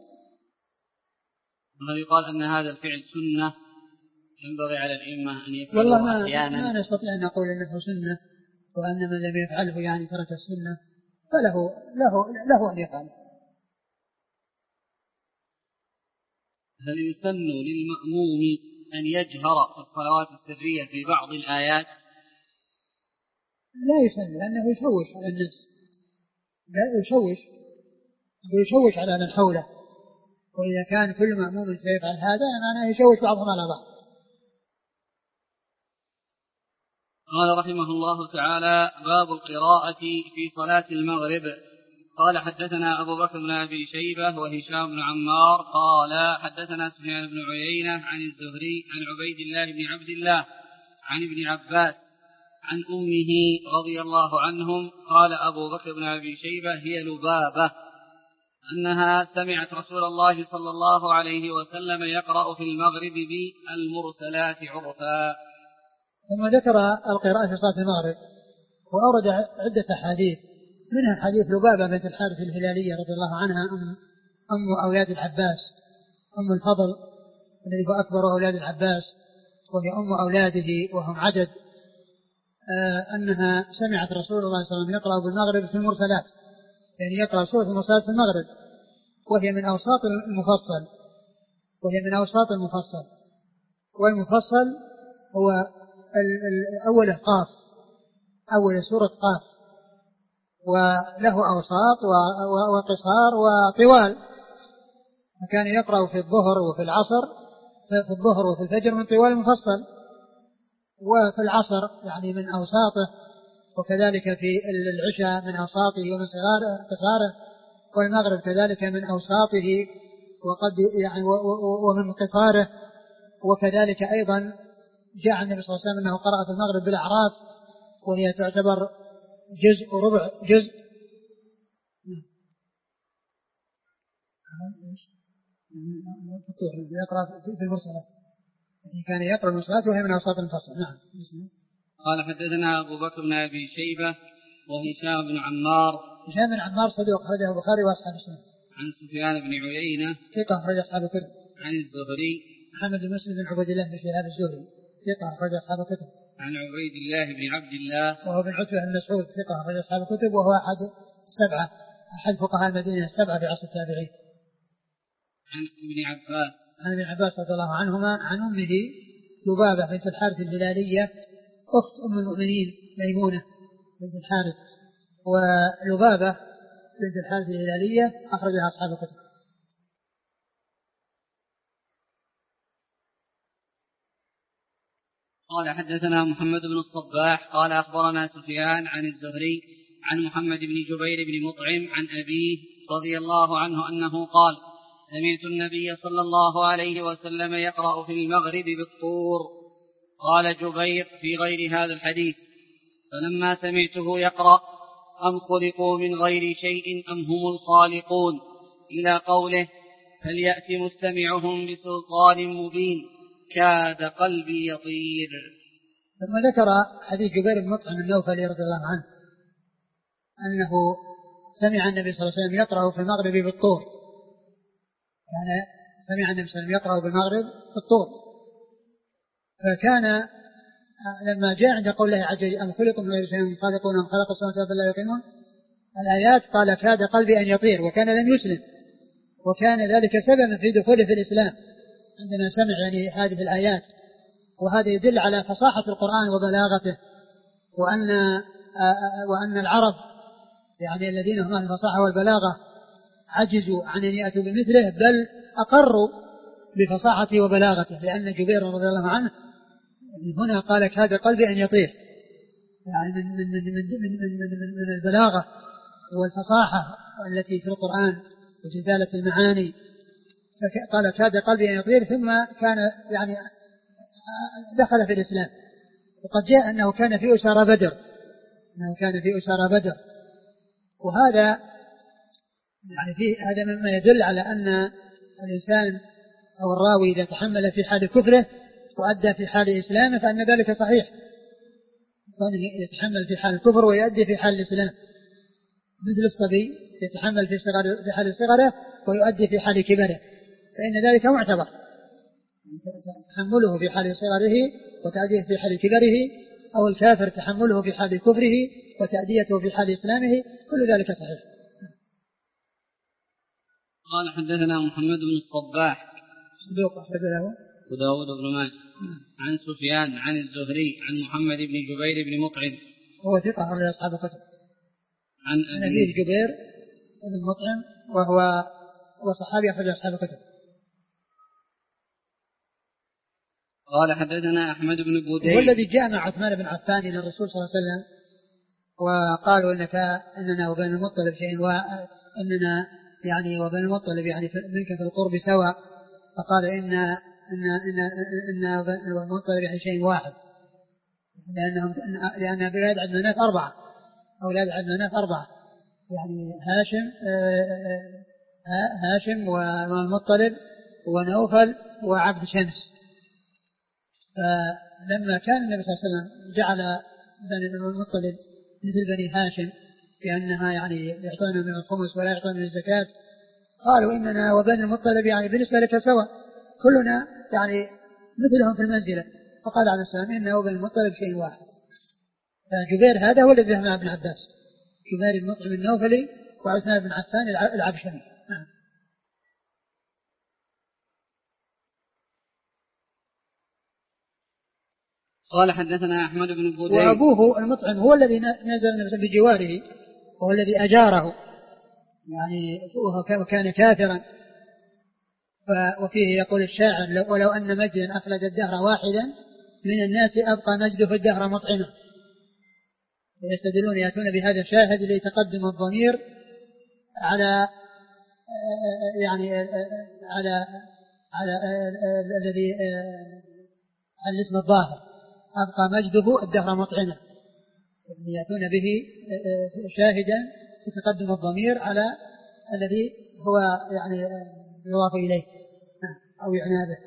هل يقال أن هذا الفعل سنة ينبغي على الأئمة أن يفعلوه أحيانا؟ ما نستطيع أن نقول أنه سنة وأن من لم يفعله يعني ترك السنة، فله أن يفعله. هل يسن للمأموم أن يجهر في الصلوات السرية في بعض الآيات؟ لا يسن، لأنه يشوش على الناس، لا يشوش على من حوله، وإذا كان كل مأموم سيفعل هذا معناه يشوش بعضهم على بعض. قال رحمه الله تعالى: باب القراءة في صلاة المغرب. قال حدثنا أبو بكر بن أبي شيبة وهشام بن عمار قال حدثنا سفيان بن عيينة عن الزهري عن عبيد الله بن عبد الله عن ابن عباس عن أمه رضي الله عنهم قال أبو بكر بن أبي شيبة هي لبابة أنها سمعت رسول الله صلى الله عليه وسلم يقرأ في المغرب بالمرسلات عرفا. ثم ذكر القراءة في صلاة المغرب وأورد عدة حديث، منها حديث لبابة بنت الحارث الهلالية رضي الله عنها أم أولاد العباس، أم الفضل الذي هو أكبر أولاد العباس وهي أم أولاده وهم عدد، أنها سمعت رسول الله صلى الله عليه وسلم يقرأ بالمغرب في المرسلات، يعني يقرأ سورة المرسلات في المغرب، وهي من أوساط المفصل، والمفصل هو أول قاف، أول سورة قاف، وله أوساط وقصار وطوال، وكان يقرأ في الظهر وفي العصر، في الظهر وفي الفجر من طوال المفصل، وفي العصر يعني من أوساطه، وكذلك في العشاء من أوساطه ومن قصاره، والمغرب كذلك من أوساطه وقد يعني ومن قصاره، وكذلك أيضا جاء النبي صلى الله عليه وسلم أنه قرأ في المغرب بالأعراف وهي تعتبر جزء وربع جزء. يقرأ في المرسلات، يعني كان يقرأ المرسلات وهي من أوساط المفصل. نعم. قال حدثنا أبو بكر بن أبي شيبة وهشام بن عمار. هشام بن عمار صدوق أخرجه البخاري وأصحاب السنن. عن سفيان بن عيينة ثقة أخرج أصحاب الكتب. عن الزهري محمد بن مسلم بن عبيد الله بن شهاب الزهري ثقة أخرج أصحاب الكتب. عن عبيد الله بن عبد الله وهو بن عتبة بن مسعود ثقة أخرج أصحاب الكتب، وهو أحد فقهاء المدينة السبعة في عصر التابعين. عن ابن عباس رضي الله عنهما عن أمه لبابة بنت الحارث الهلالية أخت أم المؤمنين ميمونة بنت الحارث، ولبابة بنت الحارث الهلالية أخرجها أصحاب الكتب. قال حدثنا محمد بن الصباح قال أخبرنا سفيان عن الزهري عن محمد بن جبير بن مطعم عن أبيه رضي الله عنه أنه قال سمعت النبي صلى الله عليه وسلم يقرأ في المغرب بالطور. قال جبير في غير هذا الحديث فلما سمعته يقرأ أم خلقوا من غير شيء أم هم الخالقون إلى قوله فليأت مستمعهم بسلطان مبين كاد قلبي يطير. ثم ذكر حديث جبير بن مطعم النوفلي رضي الله عنه أنه سمع النبي صلى الله عليه وسلم يقرأ في المغرب بالطور، يعني سمع النبي صلى الله عليه وسلم يقرأ بالمغرب بالطور، فكان لما جاء عند قول الله عز وجل أم خلقوا من غير شيء أم خالقون أم خلق السماوات والأرض لا يوقنون الآيات قال كاد قلبي أن يطير، وكان لم يسلم، وكان ذلك سببا في دخوله في الإسلام عندما سمع يعني هذه الآيات. وهذا يدل على فصاحة القرآن وبلاغته، وأن العرب يعني الذين هم الفصاحة والبلاغة عجزوا عن أن يأتوا بمثله، بل أقروا بفصاحته وبلاغته، لأن جبير رضي الله عنه هنا قال كاد قلبي أن يطير، يعني من البلاغة والفصاحة التي في القرآن وجزالة المعاني، فقال كاد قلبي أن يطير، ثم كان يعني دخل في الإسلام. وقد جاء أنه كان في أسارى بدر، وهذا يعني هذا مما يدل على أن الإنسان أو الراوي إذا تحمل في حال كفره وأدى في حال إسلامه فأن ذلك صحيح، وأنه يتحمل في حال الكفر ويؤدي في حال الإسلام، مثل الصبي يتحمل في حال صغره ويؤدي في حال كبره، فإن ذلك معتبر، تحمله في حال صغره وتأديه في حال كبره، أو الكافر تحمله في حال كفره وتأديته في حال إسلامه، كل ذلك صحيح. قال حدثنا محمد بن الصباح صدوق أخرج له وداود بن ماجه عن سفيان عن الزهري عن محمد بن جبير بن مطعم وهو ثقة أخرج أصحاب الكتب عن أبي جبير بن مطعم وهو صحابي أخرج أصحاب الكتب. قال حدثنا أحمد بن بودي والذي جاء مع عثمان بن عفان إلى الرسول صلى الله عليه وسلم وقالوا إننا وبين المطلب شيء، وإننا يعني وبين المطلب يعني منك في القرب سواء، فقال إن المطلب يعني شيء واحد، لأن أولاد عبد مناف أربعة يعني هاشم والمطلب ونوفل وعبد شمس. فلما كان النبي صلى الله عليه وسلم جعل بني المطلب مثل بني هاشم بأنها يعني يعطون من الخمس ولا يعطون من الزكاة، قالوا إننا وبني المطلب يعني بالنسبة لك سواء، كلنا يعني مثلهم في المنزلة. فقال عليه السلام إنه وبني المطلب شيء واحد. فجبير هذا هو الذي مع ابن عباس، جبير المطعم النوفلي وعثمان بن عفان العبشمي. قال حدثنا أحمد بن بودي وأبوه المطعم هو الذي نزل بجواره، وهو الذي أجاره يعني، وكان كافرا. وفيه يقول الشاعر ولو أن مجدا أخلد الدهر واحدا من الناس أبقى مجده الدهر مطعمه. ويستدلون يأتون بهذا الشاهد لتقدم الضمير على يعني على الذي على الاسم الظاهر أبقى مجده الدهر مطعمه، يعني يأتون به شاهدا لتقدم الضمير على الذي هو يعني يضاف إليه أو يعنى به.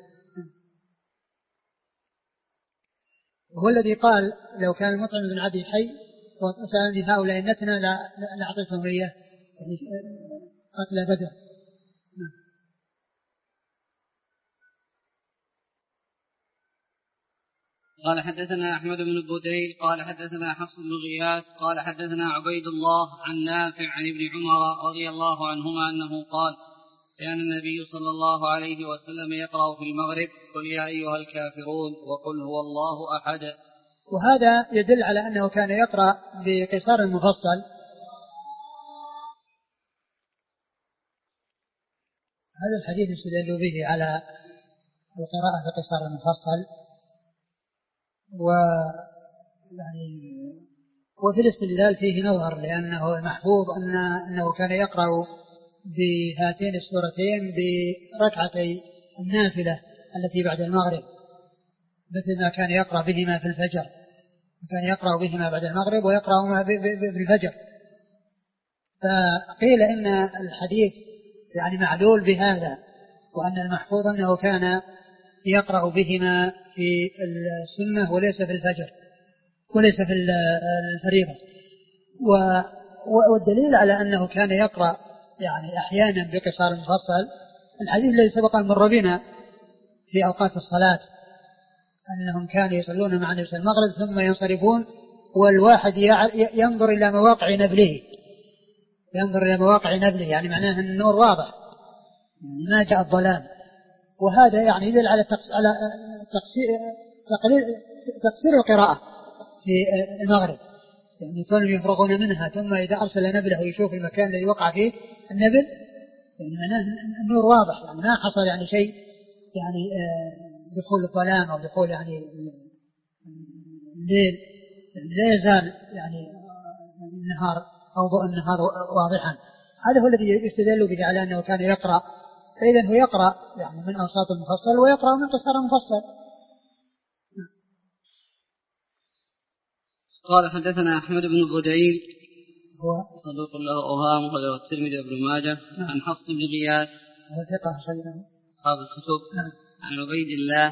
وهو الذي قال لو كان المطعم بن عدي حي وسألني هؤلاء النتنى لأعطيتهم إياه، يعني قتل بدر. قال حدثنا أحمد بن بودي قال حدثنا حفص بن غياث قال حدثنا عبيد الله عن نافع عن ابن عمر رضي الله عنهما أنه قال كان النبي صلى الله عليه وسلم يقرأ في المغرب قل يا أيها الكافرون وقل هو الله أحد. وهذا يدل على أنه كان يقرأ بقصار مفصل. هذا الحديث يستدل به على القراءة بقصار مفصل. وفي الاستدلال فيه نظر، لأنه المحفوظ أنه كان يقرأ بهاتين السورتين بركعتي النافلة التي بعد المغرب، مثل ما كان يقرأ بهما في الفجر، كان يقرأ بهما بعد المغرب ويقرأهما بالفجر. فقيل إن الحديث يعني معلول بهذا، وأن المحفوظ أنه كان يقرأ بهما في السنة وليس في الفجر وليس في الفريضة. والدليل على أنه كان يقرأ يعني أحيانا بقصار مفصل الحديث الذي سبق أن مر بنا في أوقات الصلاة، أنهم كانوا يصلون مع النبي المغرب ثم ينصرفون والواحد ينظر إلى مواقع نبله، يعني معناه أن النور واضح، يعني ما جاء الظلام. وهذا يعني يدل على تقصير القراءة في المغرب، يعني كانوا يفرغون منها ثم إذا أرسل نبله يشوف المكان الذي وقع فيه النبل، يعني معناه النور واضح، يعني ما حصل يعني شيء يعني دخول الظلام أو دخول يعني الليل، يعني لا يزال يعني النهار أو ضوء النهار واضحا. هذا هو الذي يستدل به على أنه كان يقرأ، فإذا هو يقرأ يعني من أوساط المفصل ويقرأ من قصار المفصل. قال حدثنا أحمد بن بديل هو صدوق له أوهام وله الترمذي بن ماجه عن حفص بن غياث هو ثقة أصحاب الكتب عن عبيد الله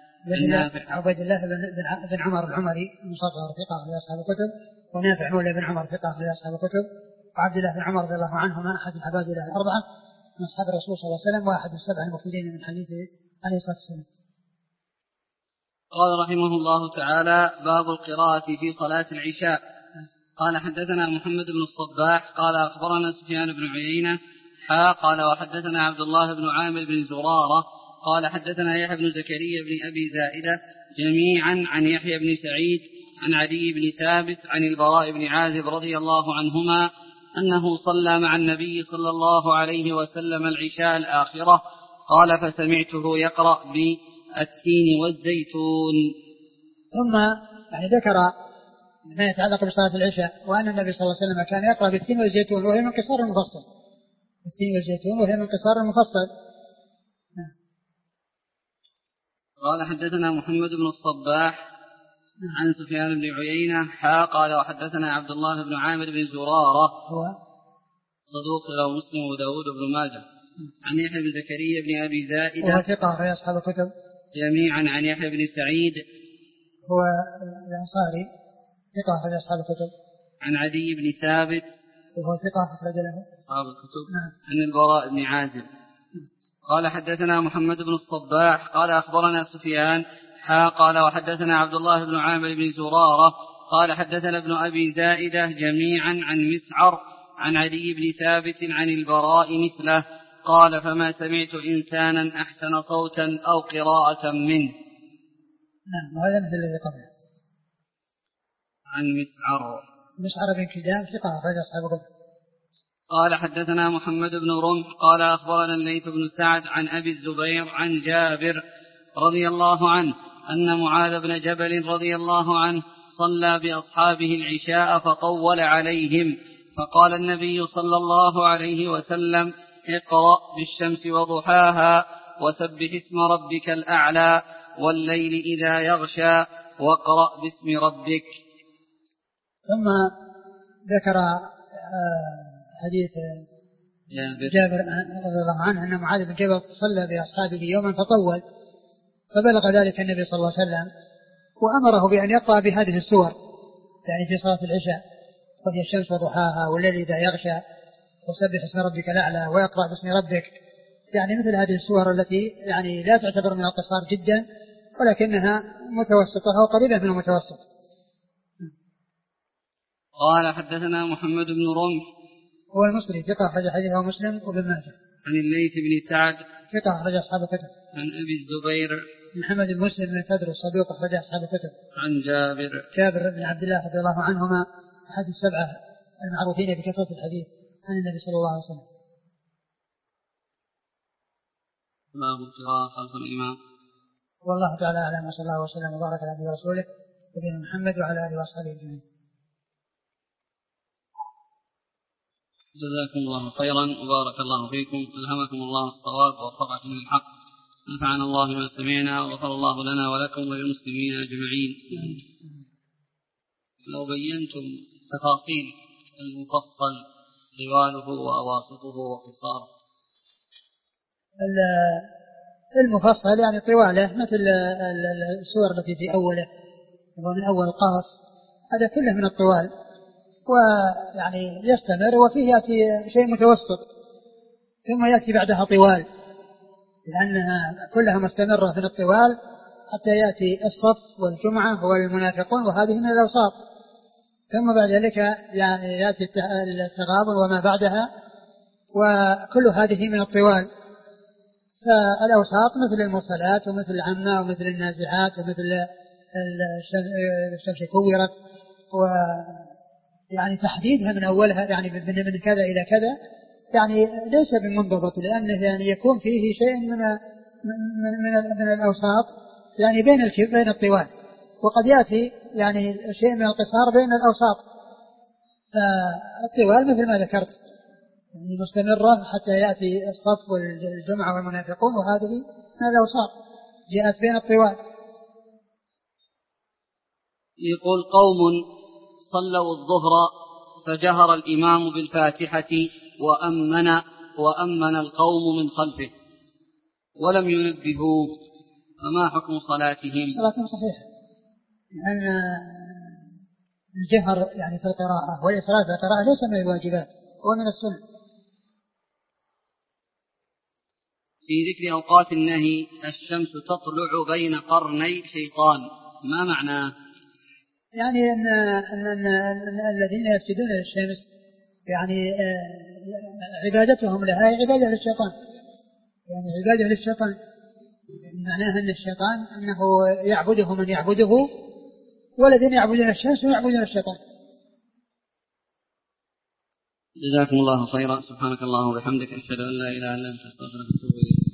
بن عمر العمري مصغر ثقة في أصحاب الكتب، ونافع مولى بن عمر ثقة في أصحاب الكتب، وعبد الله بن عمر رضي الله عنهما أحد العباد الله الأربعة من أصحاب الرسول صلى الله عليه وسلم وأحد السبع المكثرين من حديثه عليه الصلاة والسلام. قال رحمه الله تعالى: باب القراءة في صلاة العشاء. قال حدثنا محمد بن الصباح قال أخبرنا سفيان بن عيينة قال وحدثنا عبد الله بن عامر بن زرارة قال حدثنا يحيى بن زكريا بن أبي زائدة جميعا عن يحيى بن سعيد عن عدي بن ثابت عن البراء بن عازب رضي الله عنهما أنه صلى مع النبي صلى الله عليه وسلم العشاء الآخرة قال فسمعته يقرأ بالتين والزيتون. ثم يعني ذكر ما يتعلق بصلاة العشاء، وأن النبي صلى الله عليه وسلم كان يقرأ بالتين والزيتون وهي من قصار المفصل، قال حدثنا محمد بن الصباح عن سفيان بن عيينة قال وحدثنا عبد الله بن عامر بن زرارة هو صدوق له مسلم وداود بن ماجه عن يحيى بن زكريا بن أبي زائدة وهو ثقة في أصحاب الكتب جميعا عن يحيى بن سعيد هو الأنصاري ثقة في أصحاب الكتب عن عدي بن ثابت وهو ثقة أخرج له أصحاب الكتب عن البراء بن عازب. قال حدثنا محمد بن الصباح قال أخبرنا سفيان قال وحدثنا عبد الله بن عامر بن زرارة قال حدثنا ابن أبي زائدة جميعا عن مسعر عن عدي بن ثابت عن البراء مثله قال فما سمعت إنسانا أحسن صوتا أو قراءة منه. نعم وهذا مثل الذي قبله عن مسعر بن كدام ثقة أخرج أصحاب الكتب. قال حدثنا محمد بن رمح قال أخبرنا الليث بن سعد عن أبي الزبير عن جابر رضي الله عنه أن معاذ بن جبل رضي الله عنه صلى بأصحابه العشاء فطول عليهم فقال النبي صلى الله عليه وسلم اقرأ بالشمس وضحاها وسبح اسم ربك الأعلى والليل إذا يغشى واقرأ باسم ربك. ثم ذكر حديث جابر رضي الله عنه أن معاذ بن جبل صلى بأصحابه يوما فطول فبلغ ذلك النبي صلى الله عليه وسلم وأمره بأن يقرأ بهذه السور يعني في صلاة العشاء وهي الشمس وضحاها والليل إذا يغشى وسبح اسم ربك الأعلى ويقرأ باسم ربك، يعني مثل هذه السور التي يعني لا تعتبر من القصار جدا ولكنها متوسطة أو قريبة من المتوسط. قال حدثنا محمد بن رمح هو المصري ثقة أخرج حديثه مسلم وابن ماجه عن الليث بن سعد ثقة أخرج أصحاب الكتب. عن أبي الزبير محمد بن مسلم بن تدر الصدوق أخرج أصحاب الكتب. عن جابر بن عبد الله رضي الله عنهما أحد السبعة المعروفين بكثرة الحديث عن النبي صلى الله عليه وسلم. باب القراءة خلف الإمام. والله تعالى أعلم، وصلى الله وسلم وبارك على نبينا ورسوله نبينا محمد وعلى آله وأصحابه أجمعين. جزاكم الله خيرا وبارك الله فيكم، ألهمكم الله الصواب ووفقكم للحق، نفعنا الله ما سمعنا وغفر الله لنا ولكم وللمسلمين أجمعين. لو بينتم تفاصيل المفصل طواله وأواسطه وقصاره. المفصل يعني طواله مثل السور التي في أوله ومن أول القهف، هذا كله من الطوال، ويعني يستمر وفيه يأتي شيء متوسط ثم يأتي بعدها طوال، لأنها كلها مستمرة في الطوال حتى يأتي الصف والجمعة والمنافقون، وهذه من الأوساط، ثم بعد ذلك يعني يأتي التغابن وما بعدها، وكل هذه من الطوال. فالأوساط مثل المرسلات ومثل العامة ومثل النازعات ومثل الشمس كورت، ويعني تحديدها من أولها يعني من كذا إلى كذا يعني ليس بمنضبط، لأنه يعني يكون فيه شيء من الأوساط يعني بين الطوال، وقد يأتي يعني شيء من القصار بين الأوساط. فالطوال مثل ما ذكرت يعني مستمرة حتى يأتي الصف والجمعة والمنافقون، وهذه من الأوساط جاءت بين الطوال. يقول قوم صلوا الظهر فجهر الإمام بالفاتحة وأمن القوم من خلفه ولم ينبهوه، فما حكم صلاتهم؟ صلاتهم صحيحة، لأن الجهر يعني في القراءة والإسراء في القراءة ليس من الواجبات، هو من السنة. في ذكر أوقات النهي الشمس تطلع بين قرني شيطان، ما معناه؟ يعني أن الذين يسجدون للشمس يعني عبادتهم لها عبادة للشيطان، يعني عبادة للشيطان، يعني معناها أن الشيطان أنه يعبده من يعبده، والذين يعبدون الشمس ويعبدون الشيطان. جزاكم الله خيرا، سبحانك اللهم وبحمدك، أشهد أن لا إله إلا أنت، أستغفرك وأتوب إليك.